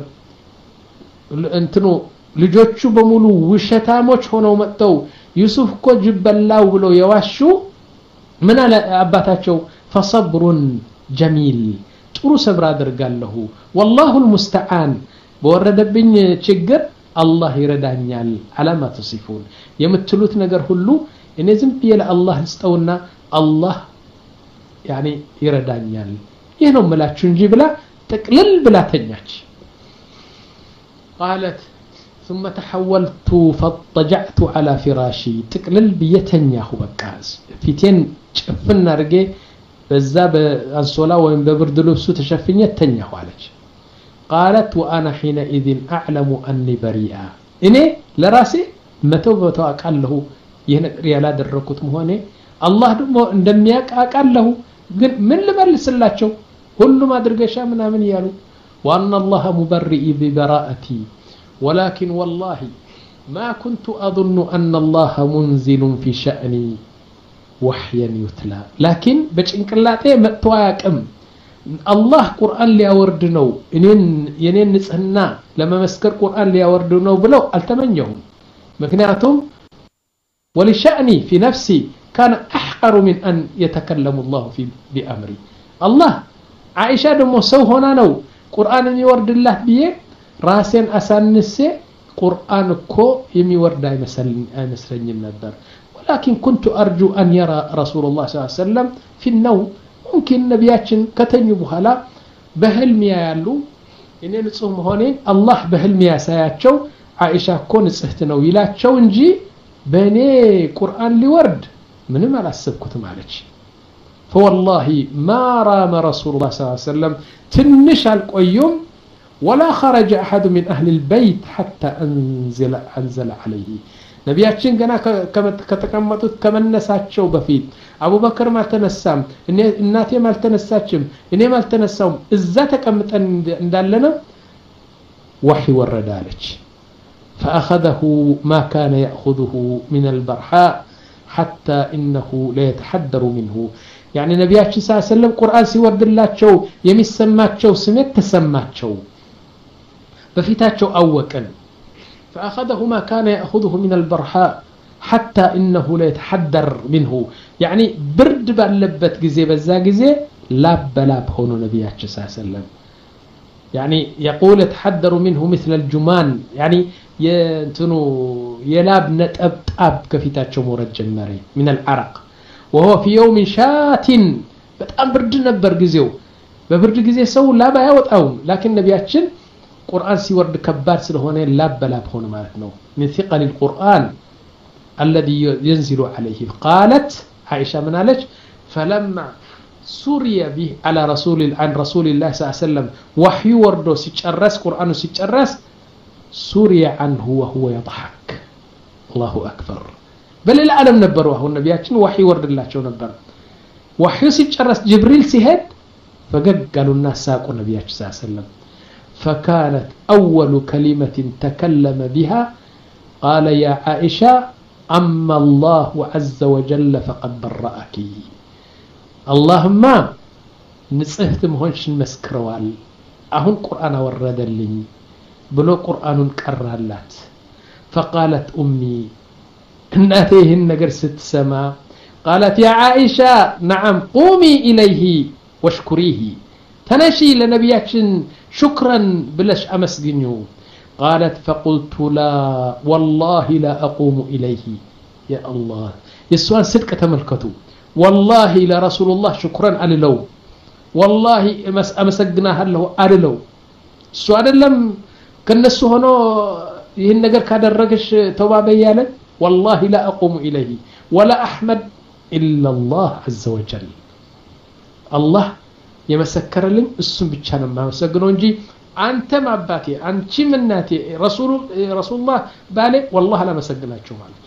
እንትኑ ልጆቹ በሙሉ ውሸታሞች ሆነው መጥተው ዩሱፍ እኮ ጅበላው ብሎ የዋሹ ምን አለ አባታቸው فصبر جميل ጥሩ ሰብር አደርጋለሁ والله المستعان በወረደብኝ ችግር الله يردانيال على ما تصفون يمتلوت نجر هلو إن زم بيلا الله استونا الله يعني يردانيال يهنم ملا تشنجي بلا تقلل بلا تنياج قالت ثم تحولت فاضطجعت على فراشي تقلل بيتنياه بكاز فيتين شفنا رجي بزاب الصلاة وين ببرد لبسو تشفني تنياه عليك قالت وأنا حينئذ أعلم أني بريئة إني لراسي متى متى أقال له يهنقري على دركوت مهوني الله اندمياك أقال له من لملس الله شو كل ما درقشا من آمن يالو وأن الله مبرئي ببراءتي ولكن والله ما كنت أظن أن الله منزل في شأني وحيا يتلى لكن بج إنك الله تي متواك أم الله قرآن لي أوردنو إنين ينين نسهنا لما مسكر قرآن لي أوردنو بلو ألتمنيهم مكنياتهم ولشأني في نفسي كان أحقر من أن يتكلم الله في بأمري الله عائشة دمو سو هنا نو قرآن يورد الله بيه راسين أسانسي قرآن كو يمي ورد أي مسرين النبر ولكن كنت أرجو أن يرى رسول الله صلى الله عليه وسلم في النوم ممكن نبياتشن كتنيو بهلا بهلميا يالو إني نصوم هونين الله بهلميا سياتشو عائشة كون سهتنو يلاتشو انجي بني قرآن لورد من ما لاسبكت معلش فوالله ما رام رسول الله صلى الله عليه وسلم تنش القيوم ولا خرج أحد من أهل البيت حتى أنزل أنزل عليه نبياتشن كنا كتكمتت كمن نساتشو بفيت أبو بكر ما تنسام الناتي ما تنساتشم إني ما تنسام إذا تكمت أندلنا وحي والردالج فأخذه ما كان يأخذه من البرحاء حتى إنه لا يتحدر منه يعني نبياتشن صلى الله عليه وسلم قرآن سيورد الله شو يمس سماتشو سمت تسماتشو بفيتاتشو أوكا فأخذه ما كان يأخذه من البرحاء حتى إنه لا يتحدر منه يعني برد باللبت جزي بزا جزي لاب لاب هون نبياتش صلى الله عليه وسلم يعني يقول يتحدر منه مثل الجمان يعني ينتنو يلاب نتأب أب كفيتاتشو مرجل مري من العرق وهو في يوم شات بتأم برد نبر جزيو ببرد جزي سو لا بيوت أوم لكن نبياتشن قرآن سيورد كبار سلهونه لاب لاب هون مالتنا من ثقل القرآن الذي ينزل عليه قالت عائشة منالج فلما سوريا به على رسول عن رسول الله صلى الله عليه وسلم وحي وردو سيتشرس قرآن سيتشرس سوريا عنه وهو يضحك الله أكبر بل العالم نبروا هو نبياتنا وحي ورد الله شو نبر وحي سيجرس جبريل سيهد فقد قالوا الناس ساقوا نبياتنا صلى الله عليه وسلم فكانت أول كلمة تكلم بها قال يا عائشة أما الله عز وجل فقد برأك اللهم نصحت مهونش مسكروال أهون قرآن ورد لي بلو قرآن كرالات فقالت أمي ناتيه النجر ست سما قالت يا عائشة نعم قومي إليه واشكريه تنشي لنبياتشن شكرا بلاش أمسجنيو قالت فقلت لا والله لا أقوم إليه يا الله يسوان صدق تملكته والله لا رسول الله شكرا على لو والله أمسجناها له على لو السؤال لم كنسو هنا ይህን ነገር ካደረገሽ ተውባ በያለ والله لا أقوم إليه ولا أحمد إلا الله عز وجل الله يمسكرلኝ እሱን ብቻ ነው ማመሰግነው እንጂ አንተ ማባቴ አንቺ ምናቴ رسول رسول الله ባለ والله لا مسجناቸው ማለት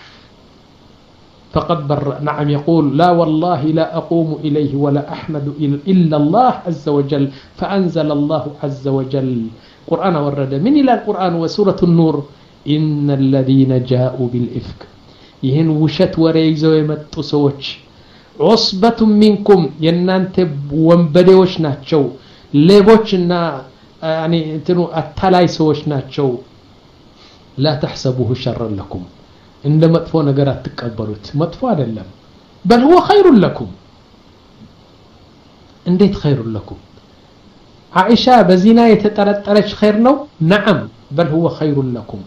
فقد بر نعم يقول لا والله لا أقوم إليه ولا أحمد إلا الله عز وجل فأنزل الله عز وجل قرآن ورد من إلى القرآن وسورة النور إن الذين جاءوا بالإفك يهن وشت وريزو يمتو سوچ عصبة منكم ينانت ومبدوش ناتشو ليبوشنا يعني انتنو التلاي سوش ناتشو لا تحسبوه شرا لكم إن مطفو نقرات تكبروت مطفو لله بل هو خير لكم انديت خير لكم عائشة بزنا يتطرطرش خير نو نعم بل هو خير لكم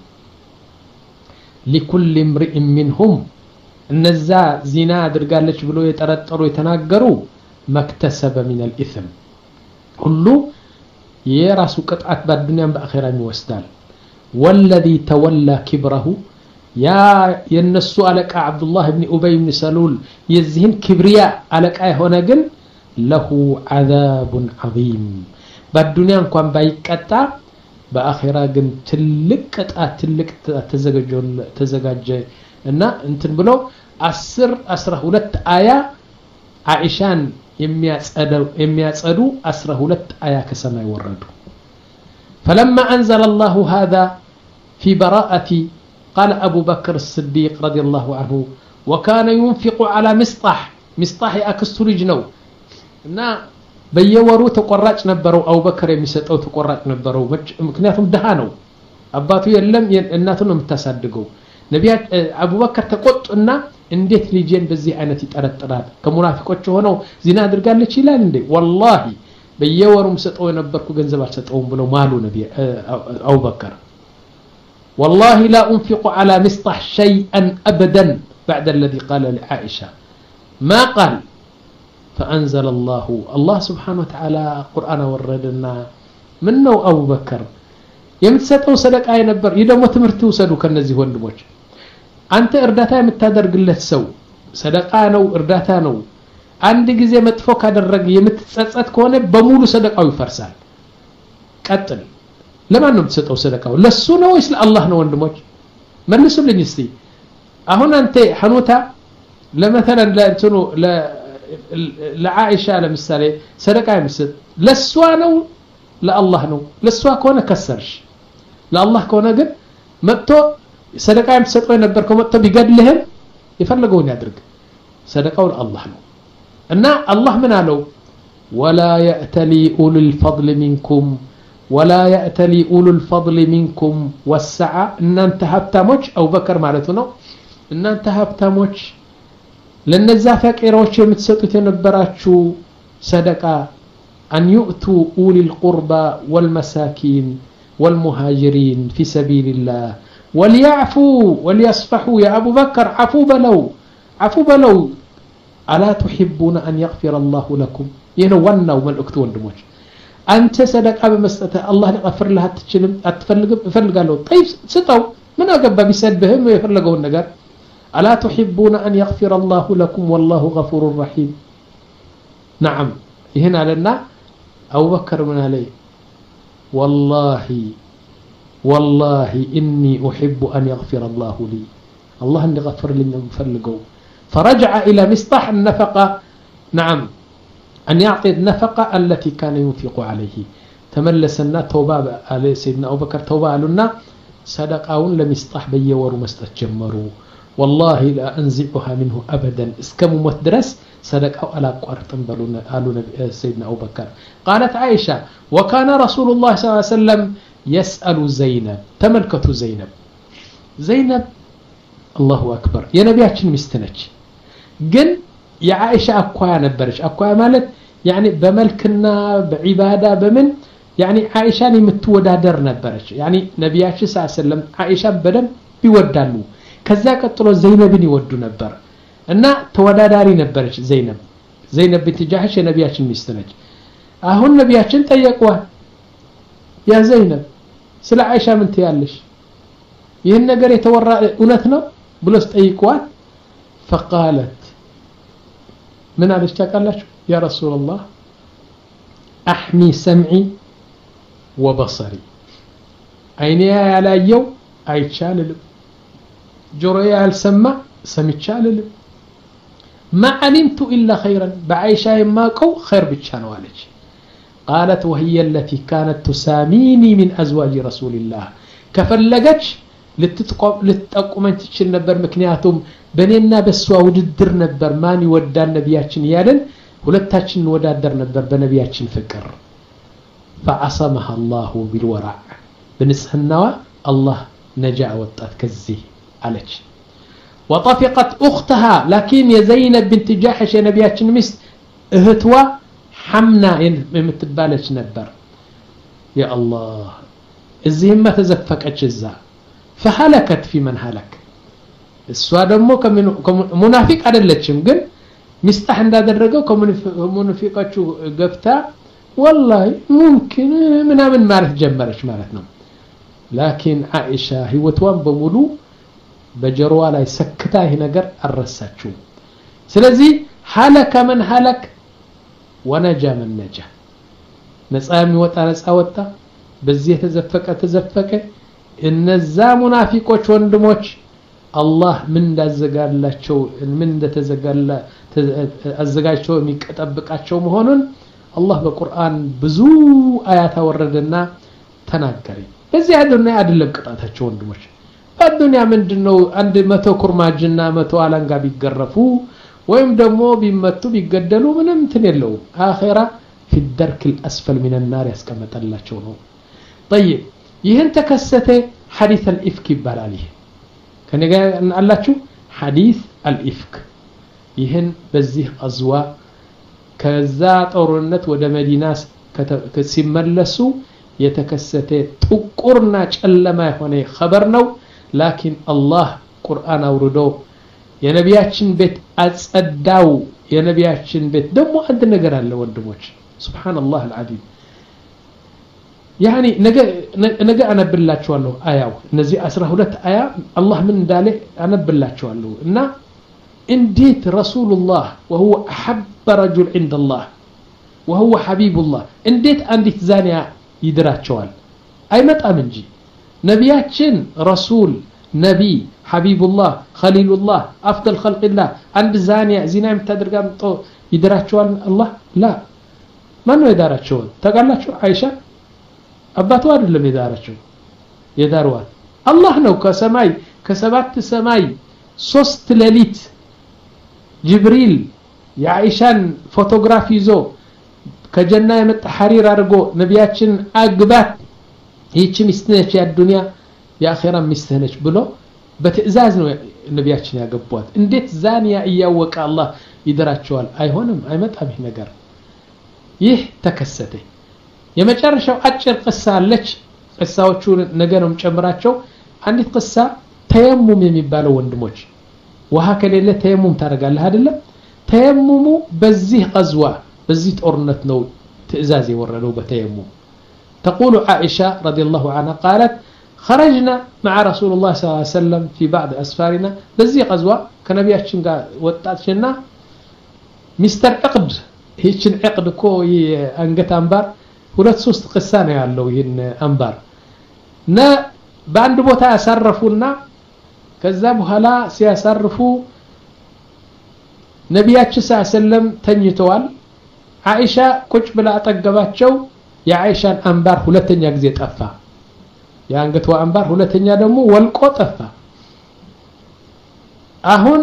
لكل امرئ منهم النزا زنا درقالش بلو يتطرطروا يتناقروا ما اكتسب من الإثم كله يراسو قطعت بالدنيا بآخرة يوسدال والذي تولى كبره يا ينسو عليك عبد الله بن أبي بن سلول يزهن كبرياء عليك أي هنا قل له عذاب عظيم بالدنيا انكم بايقطع باخره ግን ትልቅ ቅጣት ትልቅ ተዘጋጀ ተዘጋጀ እና እንትን ብሎ عشرة عشرة ሁለት አያ አይሻን የሚያጸዱ የሚያጸዱ عشرة ሁለት አያ ከሰማይ ወረዱ فلما انزل الله هذا في براءة قال ابو بكر الصديق رضي الله عنه وكان ينفق على مصطح مصطح اكستو ልጅ ነው እና በየወሩ ተቆራጭ ነበረው አቡበከር የሚሰጠው ተቆራጭ ነበረው ምክንያቱም ደሃ ነው አባቱ የለም እናቱ ነው የምታሳድገው ነብያ አቡበከር ተቆጥና እንዴት ልጄን በዚህ አይነት ይጠረጥራል ከሙናፊቆች ሆነው ዚና አድርጋለች ይላል እንዴ والله በየወሩ መስጠው የነበርኩ ገንዘብ አልሰጠውም ብለው ማሉ ነብያ አቡበከር والله لا انفق على مصطح شيئا ابدا بعد الذي قال لعائشه ما قال فأنزل الله الله سبحانه وتعالى قرآن وردنا منه أبو بكر يمتسطو صدقه ينبر يدمو تمرتو سدو كنزي وندموج أنت إرداتا يمتادرق الله تسو صدقه نو إرداتا نو عند ጊዜ መጥፎ ካደረገ የምትጸጸት ከሆነ በሙሉ صدقው ይፈርሳል ቀጥል ለማን ነው የምትሰጠው صدقው ለሱ ነው ወይስ ለአላህ ነው ወንድሞች መልሱልኝ እስቲ አሁን አንተ ሐኑታ ለምሳሌ ለእንትኑ ለ لعائشة لمثالي صدقة يمسد لسوا نو لا الله نو لسوا كونه كسرش لا الله كونه قد متو صدقة يمسد وينبركم متو بيقدلهم يفلقون يدرق صدقة الله نو إن الله من قالوا ولا يأتلي أولو الفضل منكم ولا يأتلي أولو الفضل منكم والسعة إن أنت هبتموش أو بكر معناته إن أنت هبتموش لنزا فقيروች የምትሰጡት የነበራችሁ صدقه ان يؤتوا اولي القربى والمساكين والمهاجرين في سبيل الله وليعفوا وليصفحوا يا ابو بكر عفوا بلو عفوا بلو الا تحبون ان يغفر الله لكم ينونوا መልእክቱ ወንድሞች አንተ صدقه በመስጠት አላህ ሊغفر لها አትችልም አትፈልግም እፈልጋለሁ طيب ስጠው ምን አገባ ቢሰድብህም የፈለገውን ነገር ألا تحبون أن يغفر الله لكم والله غفور رحيم نعم هنا لنا أبو بكر من عليه والله والله إني أحب أن يغفر الله لي الله اللي غفر لي مفلقوا. فرجع إلى مصطح النفقة، نعم، أن يعطي النفقة التي كان ينفق عليه. تملسنا توبة على سيدنا أبو بكر، توبة لنا صدقاون لمصطح بيورو مستت جمروا، والله لا أنزعها منه أبدا، اسكم متدرس صدقاو على قرطن بلونا قالوا سيدنا أبو بكر. قالت عائشة: وكان رسول الله صلى الله عليه وسلم يسأل زينب. تملكتوا زينب، زينب الله أكبر يا نبياتشن مستنج، جن يا عائشة أكوايا نبرش، أكوايا مالت يعني بملكنا بعبادة بمن، يعني عائشة متودادر نبرش، يعني نبياتش صلى الله عليه وسلم عائشة بدم بيودالو، كذا قطلو زينب يودو نبر እና ተወዳዳሪ ነበረች ዘይነብ። ዘይነብ ቢንት ጃህሽ የነቢያችን ሚስት ነች። አሁን ነቢያችን ጠየቁዋት፣ ያ ዘይነብ ስለ አይሻ ምን ትያለሽ? ይህን ነገር የተወራ እውነት ነው ብሎ ጠይቁዋት። فقالت من አለች ታውቃላችሁ? ያ ረሱላህ احمي سمعي وبصري، አይኔ ያላየው አይቻልም፣ ጆሮዬ ያልሰማ ሰምቻልም፣ ما علمت إلا خيرا، بعيشة يماكو خير بتشانوالج. قالت: وهي التي كانت تساميني من أزواج رسول الله، كفلقتش لتتقوم أن تشل نبر مكنياتهم بنينا بسوا وددر نبر ماني ودى النبياتشن يالن ولتاتشن ودى الدر نبر بنبياتشن فكر. فعصمها الله بالورع، بنسه النوى الله نجا وطات كزي عليك. وطفقت أختها، لكن يا زينب بنت جاحش يا نبياتشن مست اهتوا حمنا متبالج نبر. يا الله الزهم ما تزفقتش الزا، فهلكت في من هلك. السؤال مو منافق አይደለችም ግን ሚስጣህ እንዳደረገው ከሙናፊቃችሁ ገብታ والله ممكن ምናምን ማለት ጀመረች ማለት ነው። لكن عائشة ህይወቷን በሙሉ በጀሮዋ ላይ ሰክታ ይሄ ነገር አረሳችሁ። ስለዚህ هلك من هلك ونجا من نجا، ነፃ የሚወጣ ነፃ ወጣ፣ በዚህ የተዘፈቀ ተዘፈቀ። እነዛ ሙናፊቆች ወንድሞች አላህ ምን እንዳዘጋላቸው ምን እንደተዘጋላ አዘጋጅቶ የሚቀጠብቃቸው መሆኑን አላህ በቁርአን ብዙ አያት አወረደና ተናገረ። በዚህ አይደለም አይደለም ቅጣታቸው ወንድሞች። በዱንያ ምንድነው አንድ መቶ ኩርማጅና መቶ አላንጋ ቢገረፉ ወይም ደግሞ ቢመቱ ቢገደሉ ምንም እንትን የለው። አኺራ في الدرك الأسفل من النار ያስቀመጠላቸው ነው። طيب ይህን ተከሰተ ሐዲስ አልኢፍክ ይባላል። ይሄ ከነገ አላችሁ ሐዲስ አልኢፍክ። ይህን በዚህ አዝዋ ከዛ ጦርነት ወደ መዲና ሲመለሱ የተከሰተ ጥቁርና ጨለማ የሆነ خبر ነው። لكن الله ቁርአን አውርዶ የነቢያችን ቤት አጸዳው። የነቢያችን ቤት ደግሞ አንድ ነገር አለ ወንድሞች፣ ሱብሃንአላህ አልዓዚም። يعني نجا نجا أنا بالله شو الله آية نزي أسرة هلت آية الله من داله أنا بالله شو الله إن إنديت رسول الله وهو أحب رجل عند الله وهو حبيب الله، إنديت أنديت زانية يدرات شوال أي مت أمنجي نبياتشن رسول نبي حبيب الله خليل الله أفضل خلق الله عند زانية زنا متدرجام تو يدرات شوال الله لا ما نو يدرات شوال تقال شو عائشة አባቱ አይደለም የዳራቸው የዳርዋት አላህ ነው። ከሰማይ ከሰባት ሰማይ ሶስት ሌሊት ጅብሪል የአኢሻን ፎቶግራፍ ይዞ ከጀና የመጣ ሐሪር አድርጎ ነቢያችን አግባት ይህች ሚስት ነች የዱንያ የአኺራ ሚስት ነች ብሎ በትዕዛዝ ነው ነቢያችን ያገቧት። እንዴት ዛኒያ እያወቀ አላህ ይደራቸዋል? አይሆንም፣ አይመጣም ይህ ነገር። ይህ ተከሰተ። የመጨረሻው አጭር ቅሳ አለች። ቅሳዎቹ ነገ ነው ጨምራቸው። አንዲት ቅሳ ተየሙም የሚባለው ወንድሞች ውሃ ከሌለ ተየሙም ታደርጋለህ አይደለ? ተየሙሙ በዚህ ቀዝዋ በዚህ ጦርነት ነው ትዕዛዝ የወረደው በተየሙም። تقول عائشة رضي الله عنها قالت: خرجنا مع رسول الله صلى الله عليه وسلم في بعض أسفارنا بزي قزوة كنبياتشن وطاتشنا مستر عقد هيتشن عقد كو أنقت أنبار ሁለት ሶስት ቅሳ ነው ያለው ይሄን አንባር እና በአንድ ቦታ ያሳረፉና ከዛ በኋላ ሲያሳርፉ ነብያችን ሰለላም ተኝተዋል አይሻ ቁጭ ብላ አጠገባቸው የአይሻን አንባር ሁለተኛ ጊዜ ጠፋ ያንገቷ አንባር ሁለተኛ ደግሞ ወልቆ ጠፋ አሁን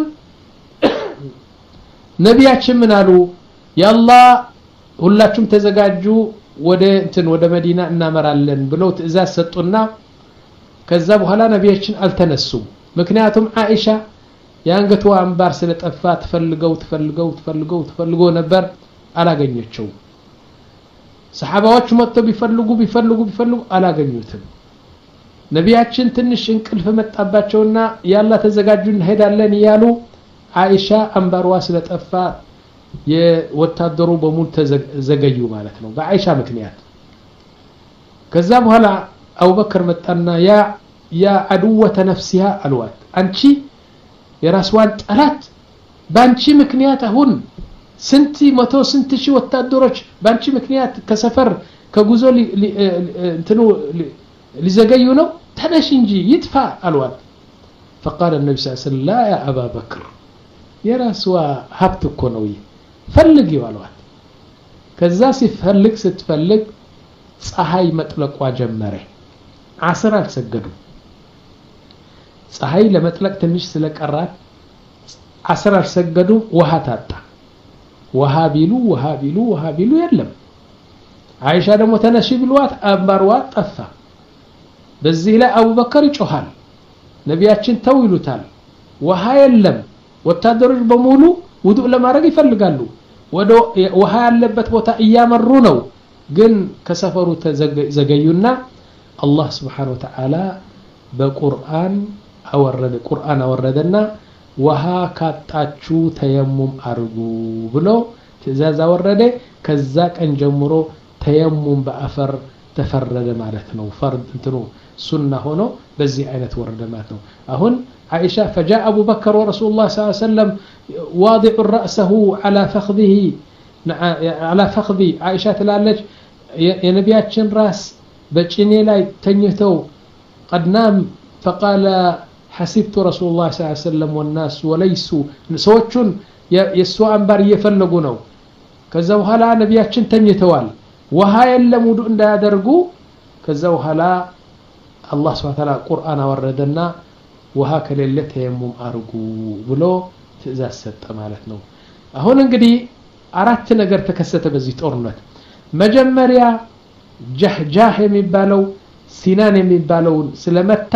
ነብያችን ምን አሉ ያአላህ ሁላችሁም ተዘጋጁ ወደ እንትን ወደ መዲና እናመራለን ብለው ትእዛዝ ሰጡና ከዛ በኋላ ነብያችን አልተነሱም ምክንያቱም አይሻ ያንገቷ አንባር ስለጠፋ ተፈልገው ተፈልገው ተፈልገው ተፈልገው ነበር አላገኘችው ሰሃባዎች መጥተው ቢፈልጉ ቢፈልጉ ቢፈልጉ አላገኙትም ነብያችን ትንሽ እንቅልፍ መጣባቸውና ያላ ተዘጋጁ እንሄዳለን ይያሉ አይሻ አንባርዋ ስለጠፋ የወታደሩ በሙሉ ተዘገዩ ማለት ነው በአይሻ ምክንያት ከዛ በኋላ አቡበከር መጣና ያ ያ አድወተ ነፍሲها አልዋት አንቺ የራስዋን ጠላት ባንቺ ምክንያት አሁን ስንት መቶ ስንት ሺህ ወታደሮች ባንቺ ምክንያት ከሰፈር ከጉዞ እንትኑ ሊዘገዩ ነው ተነሽ እንጂ ይጥፋ አልዋት فقال النبي صلى الله عليه وسلم لا يا ابا بكر የራስዋ ሀብት እኮ ነው ፈልግ ይዋልዋት ከዛ ሲፈልግ ስትፈልግ ፀሐይ መጥለቋ ጀመረ አስር አልሰገዱ ፀሐይ ለመጥለቅ ትንሽ ስለቀራት አስር አልሰገዱ ውሃ ታጣ ውሃ ቢሉ ውሃ ቢሉ ውሃ ቢሉ የለም አይሻ ደግሞ ተነሽ ቢሏት አንባርዋ ጠፋ በዚህ ላይ አቡበከር ይጮሃል ነብያችን ተው ይሉታል ውሃ የለም ወታደሮች በሙሉ ውዱእ ለማድረግ ይፈልጋሉ ወደ ውሃ ያለበት ቦታ እያመሩ ነው ግን ከሰፈሩ ተዘገዩና አላህ Subhanahu Wa Ta'ala በቁርአን አወረደ ቁርአን አወረደና ውሃ ካጣችሁ ተየሙም አርጉ ብሎ ትእዛዝ አወረደ ከዛ ቀን ጀምሮ ተየሙም በአፈር ተፈረደ ማለት ነው ፈርድ እንትኑ ሱና ሆኖ በዚህ አይነት ወረደ ማለት ነው አሁን عائشة فجاء أبو بكر ورسول الله صلى الله عليه وسلم واضع رأسه على فخذه على فخذي عائشة تلالج يا نبياتشن راس بجني لا تنيتو قد نام فقال حسبت رسول الله صلى الله عليه وسلم والناس وليسوا سوتشن يسوع انبار يفلقوا ነው ከዛ በኋላ ነብያችን ተኝተዋል ውሃ የለም ውዱእ እንዳያደርጉ ከዛ በኋላ አላህ Subhanahu Wa Ta'ala ቁርአን አወረደና ውሃ ከሌለ ተየሙም አርጉ ብሎ ትእዛዝ ሰጠ ማለት ነው አሁን እንግዲህ አራት ነገር ተከሰተ በዚህ ጦርነት መጀመሪያ ጀህጃህ የሚባለው ሲናን የሚባለው ስለመታ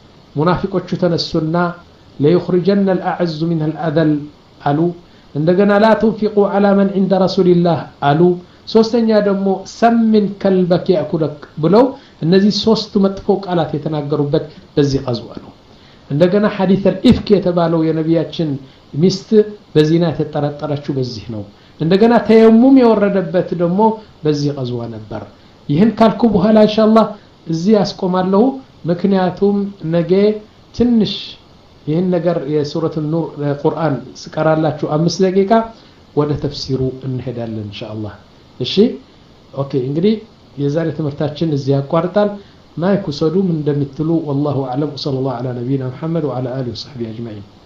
ሙናፊቆቹ ተነሱና ለይخرجن الأعز من الأذل አሉ እንደገና لا تنفقوا على من عند رسول الله አሉ ሶስተኛ ደግሞ ሰምን ከልበክ ያኩለክ ብለው እነዚህ ሶስቱ መጥፎ ቃላት የተናገሩበት በዚህ ቀዝዋ ነው እንደገና ሐዲስ الإفك የተባለው የነብያችን ሚስት በዚና ተጠረጠረችው በዚህ ነው እንደገና ተየሙም የወረደበት ደግሞ በዚህ ቀዝዋ ነበር ይህን ካልኩ በኋላ ኢንሻአላህ እዚህ ያስቆማለሁ ምክንያቱም ነገ ትንሽ ይህን ነገር የሱረቱ ኑር ቁርአን ስቀራላችሁ አምስት ደቂቃ ወደ ተፍሲሩ እንሄዳለን ኢንሻአላህ እሺ ኦኬ እንግዲህ የዛሬ ትምህርታችን እዚህ ያቋርጣል ما يكسدوا من دم التلو والله أعلم صلى الله على نبينا محمد وعلى آله وصحبه أجمعين